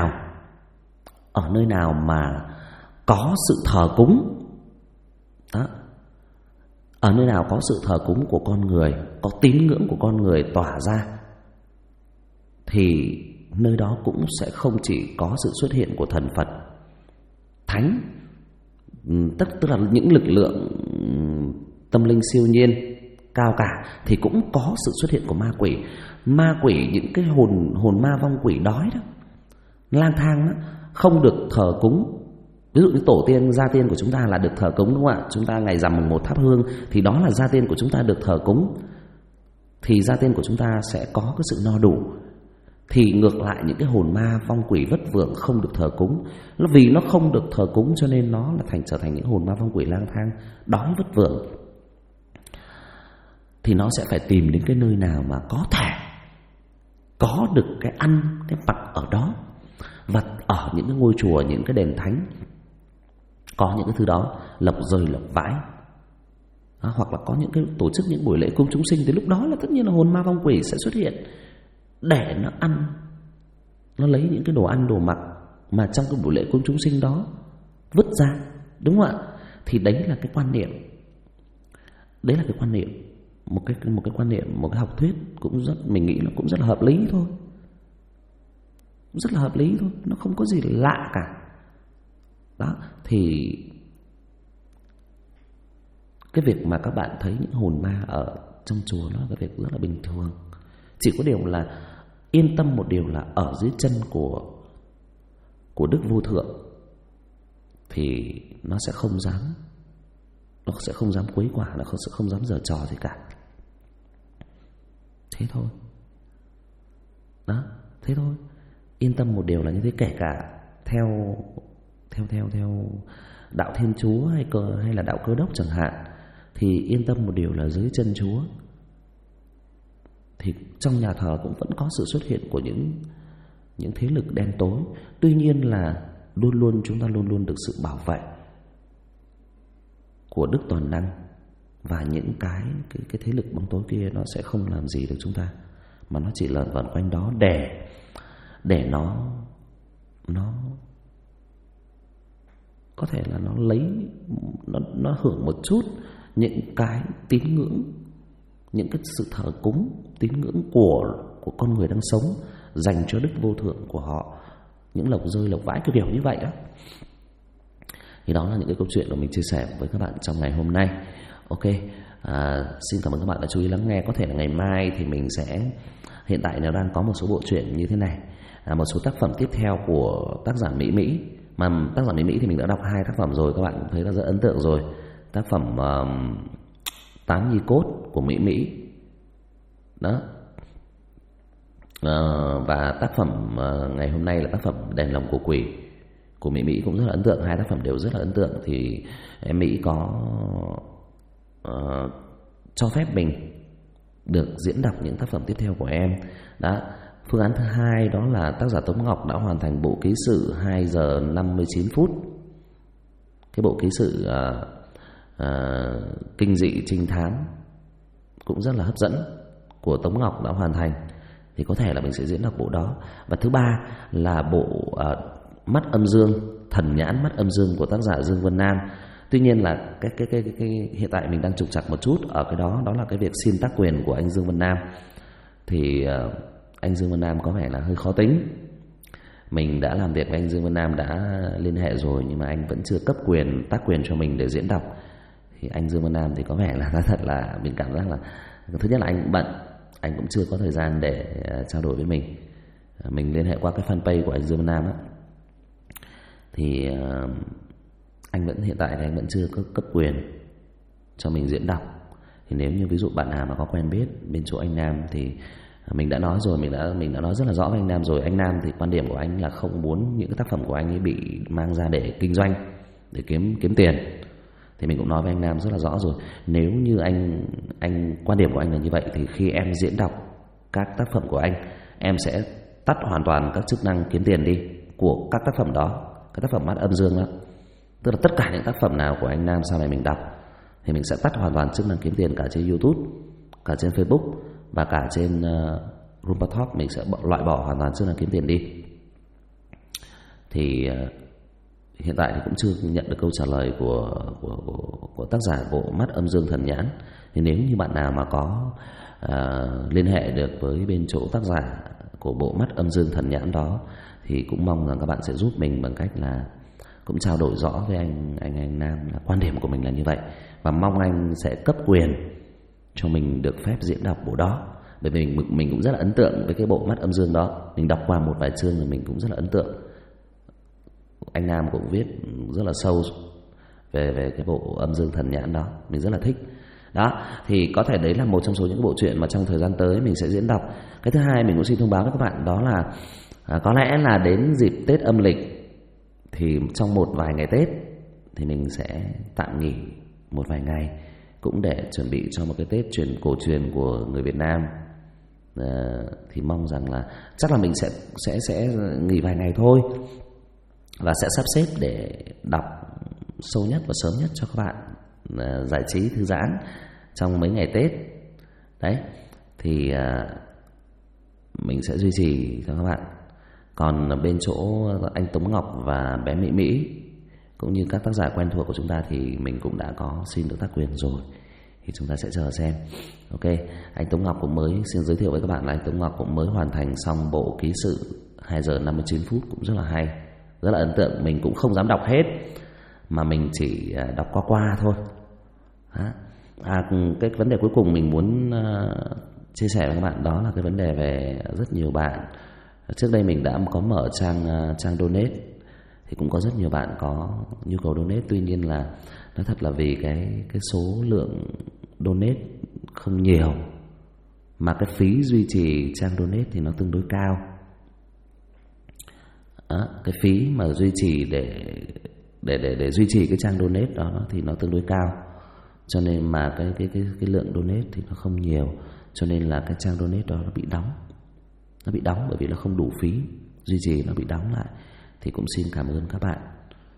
nơi nào mà có sự thờ cúng đó, ở nơi nào có sự thờ cúng của con người, có tín ngưỡng của con người tỏa ra, thì nơi đó cũng sẽ không chỉ có sự xuất hiện của thần Phật, thánh, tức là những lực lượng tâm linh siêu nhiên cao cả, thì cũng có sự xuất hiện của ma quỷ. Ma quỷ, những cái hồn ma vong quỷ đói đó, lang thang đó, không được thờ cúng. Ví dụ như tổ tiên, gia tiên của chúng ta là được thờ cúng, đúng không ạ? Chúng ta ngày rằm mùng 1 thắp hương, thì đó là gia tiên của chúng ta được thờ cúng, thì gia tiên của chúng ta sẽ có cái sự no đủ. Thì ngược lại những cái hồn ma vong quỷ vất vưởng không được thờ cúng, nó vì nó không được thờ cúng cho nên nó là trở thành những hồn ma vong quỷ lang thang đói vất vưởng. Thì nó sẽ phải tìm đến cái nơi nào mà có thể có được cái ăn, cái mặc ở đó. Và ở những cái ngôi chùa, những cái đền thánh có những cái thứ đó, lộc rơi lộc vãi đó, hoặc là có những cái tổ chức những buổi lễ cúng chúng sinh, thì lúc đó là tất nhiên là hồn ma vong quỷ sẽ xuất hiện để nó ăn, nó lấy những cái đồ ăn đồ mặc mà trong cái buổi lễ cúng chúng sinh đó vứt ra, đúng không ạ? Thì đấy là cái quan niệm, đấy là cái quan niệm, một cái quan niệm, một cái học thuyết cũng rất, mình nghĩ nó cũng rất là hợp lý thôi, rất là hợp lý thôi, nó không có gì lạ cả. Đó, thì cái việc mà các bạn thấy những hồn ma ở trong chùa nó là cái việc rất là bình thường. Chỉ có điều là yên tâm một điều là ở dưới chân của Đức Vô Thượng thì nó sẽ không dám quấy quả, nó sẽ không dám giở trò gì cả. Thế thôi. Đó, thế thôi. Yên tâm một điều là như thế, kể cả theo đạo Thiên Chúa hay là đạo Cơ Đốc chẳng hạn, thì yên tâm một điều là dưới chân Chúa thì trong nhà thờ cũng vẫn có sự xuất hiện của những thế lực đen tối. Tuy nhiên là chúng ta luôn luôn được sự bảo vệ của Đức Toàn Năng, và những cái thế lực bóng tối kia nó sẽ không làm gì được chúng ta, mà nó chỉ lởn vởn quanh đó để nó có thể là nó lấy, nó hưởng một chút những cái tín ngưỡng, những cái sự thờ cúng, tín ngưỡng của con người đang sống dành cho Đức Vô Thượng của họ, những lộc rơi lộc vãi, cái kiểu như vậy đó. Thì đó là những cái câu chuyện của mình chia sẻ với các bạn trong ngày hôm nay. Ok, xin cảm ơn các bạn đã chú ý lắng nghe. Có thể là ngày mai thì mình sẽ, hiện tại nó đang có một số bộ truyện như thế này, một số tác phẩm tiếp theo của tác giả Mỹ. Mà tác giả Mỹ thì mình đã đọc 2 tác phẩm rồi, các bạn cũng thấy là rất ấn tượng rồi. Tác phẩm Tám Nhi Cốt của Mỹ đó, và tác phẩm ngày hôm nay là tác phẩm Đèn Lồng của Quỷ của Mỹ cũng rất là ấn tượng. 2 tác phẩm đều rất là ấn tượng. Thì em Mỹ có cho phép mình được diễn đọc những tác phẩm tiếp theo của em đó. Phương án thứ 2 đó là tác giả Tống Ngọc đã hoàn thành bộ ký sự 2 giờ 59 phút. Cái bộ ký sự kinh dị trinh thám cũng rất là hấp dẫn của Tống Ngọc đã hoàn thành, thì có thể là mình sẽ diễn đọc bộ đó. Và thứ 3 là bộ Mắt Âm Dương, Thần Nhãn Mắt Âm Dương của tác giả Dương Vân Nam. Tuy nhiên là cái hiện tại mình đang trục trặc một chút ở cái đó là cái việc xin tác quyền của anh Dương Vân Nam. Thì anh Dương Vân Nam có vẻ là hơi khó tính. Mình đã làm việc với anh Dương Vân Nam, đã liên hệ rồi, nhưng mà anh vẫn chưa cấp tác quyền cho mình để diễn đọc. Thì anh Dương Vân Nam thì có vẻ là nói thật là mình cảm giác là thứ nhất là anh bận, anh cũng chưa có thời gian để trao đổi với mình. mình liên hệ qua cái fanpage của anh Dương Văn Nam á, thì anh vẫn hiện tại thì anh vẫn chưa có cấp quyền cho mình diễn đọc. Thì nếu như ví dụ bạn nào mà có quen biết bên chỗ anh Nam thì mình đã nói rồi, mình đã nói rất là rõ với anh Nam rồi. Anh Nam thì quan điểm của anh là không muốn những cái tác phẩm của anh ấy bị mang ra để kinh doanh, để kiếm tiền. Thì mình cũng nói với anh Nam rất là rõ rồi. Nếu như anh quan điểm của anh là như vậy thì khi em diễn đọc các tác phẩm của anh, em sẽ tắt hoàn toàn các chức năng kiếm tiền đi của các tác phẩm đó, các tác phẩm Mắt Âm Dương đó. Tức là tất cả những tác phẩm nào của anh Nam sau này mình đọc thì mình sẽ tắt hoàn toàn chức năng kiếm tiền, cả trên YouTube, cả trên Facebook và cả trên Rumba Talk. Mình sẽ loại bỏ hoàn toàn chức năng kiếm tiền đi. Thì hiện tại thì cũng chưa nhận được câu trả lời của tác giả bộ Mắt Âm Dương Thần Nhãn. Thì nếu như bạn nào mà có liên hệ được với bên chỗ tác giả của bộ Mắt Âm Dương Thần Nhãn đó thì cũng mong rằng các bạn sẽ giúp mình bằng cách là cũng trao đổi rõ với anh Nam là quan điểm của mình là như vậy, và mong anh sẽ cấp quyền cho mình được phép diễn đọc bộ đó. Bởi vì mình cũng rất là ấn tượng với cái bộ Mắt Âm Dương đó. Mình đọc qua một vài chương thì mình cũng rất là ấn tượng. Anh Nam cũng viết rất là sâu về cái bộ Âm Dương Thần Nhãn đó, mình rất là thích. Đó, thì có thể đấy là một trong số những bộ truyện mà trong thời gian tới mình sẽ diễn đọc. Cái thứ hai mình cũng xin thông báo với các bạn đó là có lẽ là đến dịp Tết âm lịch thì trong một vài ngày Tết thì mình sẽ tạm nghỉ một vài ngày, cũng để chuẩn bị cho một cái Tết cổ truyền của người Việt Nam. Thì mong rằng là chắc là mình sẽ nghỉ vài ngày thôi, và sẽ sắp xếp để đọc sâu nhất và sớm nhất cho các bạn giải trí thư giãn trong mấy ngày Tết. Đấy, thì mình sẽ duy trì cho các bạn. Còn bên chỗ anh Tống Ngọc và bé Mỹ Mỹ cũng như các tác giả quen thuộc của chúng ta thì mình cũng đã có xin được tác quyền rồi, thì chúng ta sẽ chờ xem. Ok, anh Tống Ngọc cũng mới xin giới thiệu với các bạn là anh Tống Ngọc cũng mới hoàn thành xong bộ ký sự 2 giờ 59 phút, cũng rất là hay, rất là ấn tượng. Mình cũng không dám đọc hết mà mình chỉ đọc qua thôi. Cái vấn đề cuối cùng mình muốn chia sẻ với các bạn đó là cái vấn đề về rất nhiều bạn. Trước đây mình đã có mở trang donate thì cũng có rất nhiều bạn có nhu cầu donate. Tuy nhiên là nói thật là vì cái số lượng donate không nhiều mà cái phí duy trì trang donate thì nó tương đối cao. Cái phí mà duy trì để duy trì cái trang donate đó thì nó tương đối cao, cho nên mà cái lượng donate thì nó không nhiều, cho nên là cái trang donate đó nó bị đóng bởi vì nó không đủ phí duy trì, nó bị đóng lại. Thì cũng xin cảm ơn các bạn,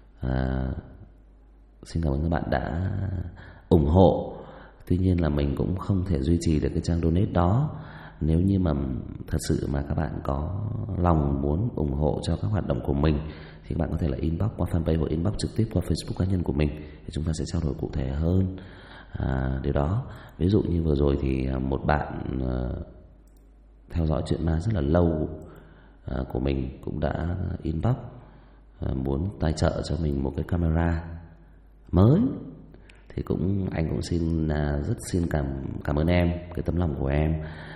xin cảm ơn các bạn đã ủng hộ. Tuy nhiên là mình cũng không thể duy trì được cái trang donate đó. Nếu như mà thật sự mà các bạn có lòng muốn ủng hộ cho các hoạt động của mình thì các bạn có thể là inbox qua fanpage hoặc inbox trực tiếp qua Facebook cá nhân của mình, thì chúng ta sẽ trao đổi cụ thể hơn điều đó. Ví dụ như vừa rồi thì một bạn theo dõi chuyện ma rất là lâu của mình cũng đã inbox muốn tài trợ cho mình một cái camera mới. Thì anh cũng rất xin cảm ơn em, cái tấm lòng của em.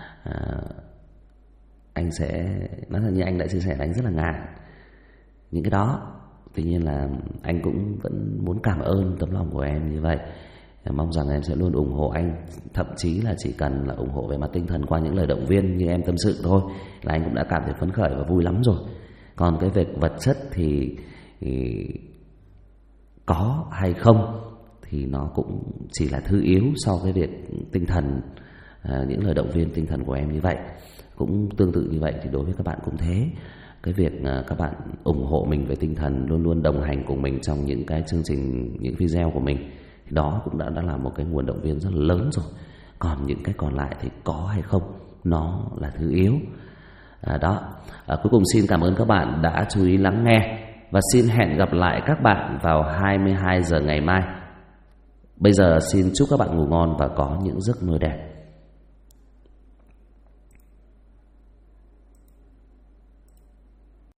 Anh sẽ nói là như anh đã chia sẻ, anh rất là ngại những cái đó. Tuy nhiên là anh cũng vẫn muốn cảm ơn tấm lòng của em như vậy. Mong rằng em sẽ luôn ủng hộ anh, thậm chí là chỉ cần là ủng hộ về mặt tinh thần qua những lời động viên như em tâm sự thôi là anh cũng đã cảm thấy phấn khởi và vui lắm rồi. Còn cái việc vật chất thì có hay không thì nó cũng chỉ là thứ yếu so với việc tinh thần, những lời động viên tinh thần của em như vậy. Cũng tương tự như vậy thì đối với các bạn cũng thế. Cái việc các bạn ủng hộ mình về tinh thần, luôn luôn đồng hành cùng mình trong những cái chương trình, những video của mình, thì đó cũng đã là một cái nguồn động viên rất là lớn rồi. Còn những cái còn lại thì có hay không, nó là thứ yếu. Cuối cùng xin cảm ơn các bạn đã chú ý lắng nghe, và xin hẹn gặp lại các bạn vào 22 giờ ngày mai. Bây giờ xin chúc các bạn ngủ ngon và có những giấc mơ đẹp.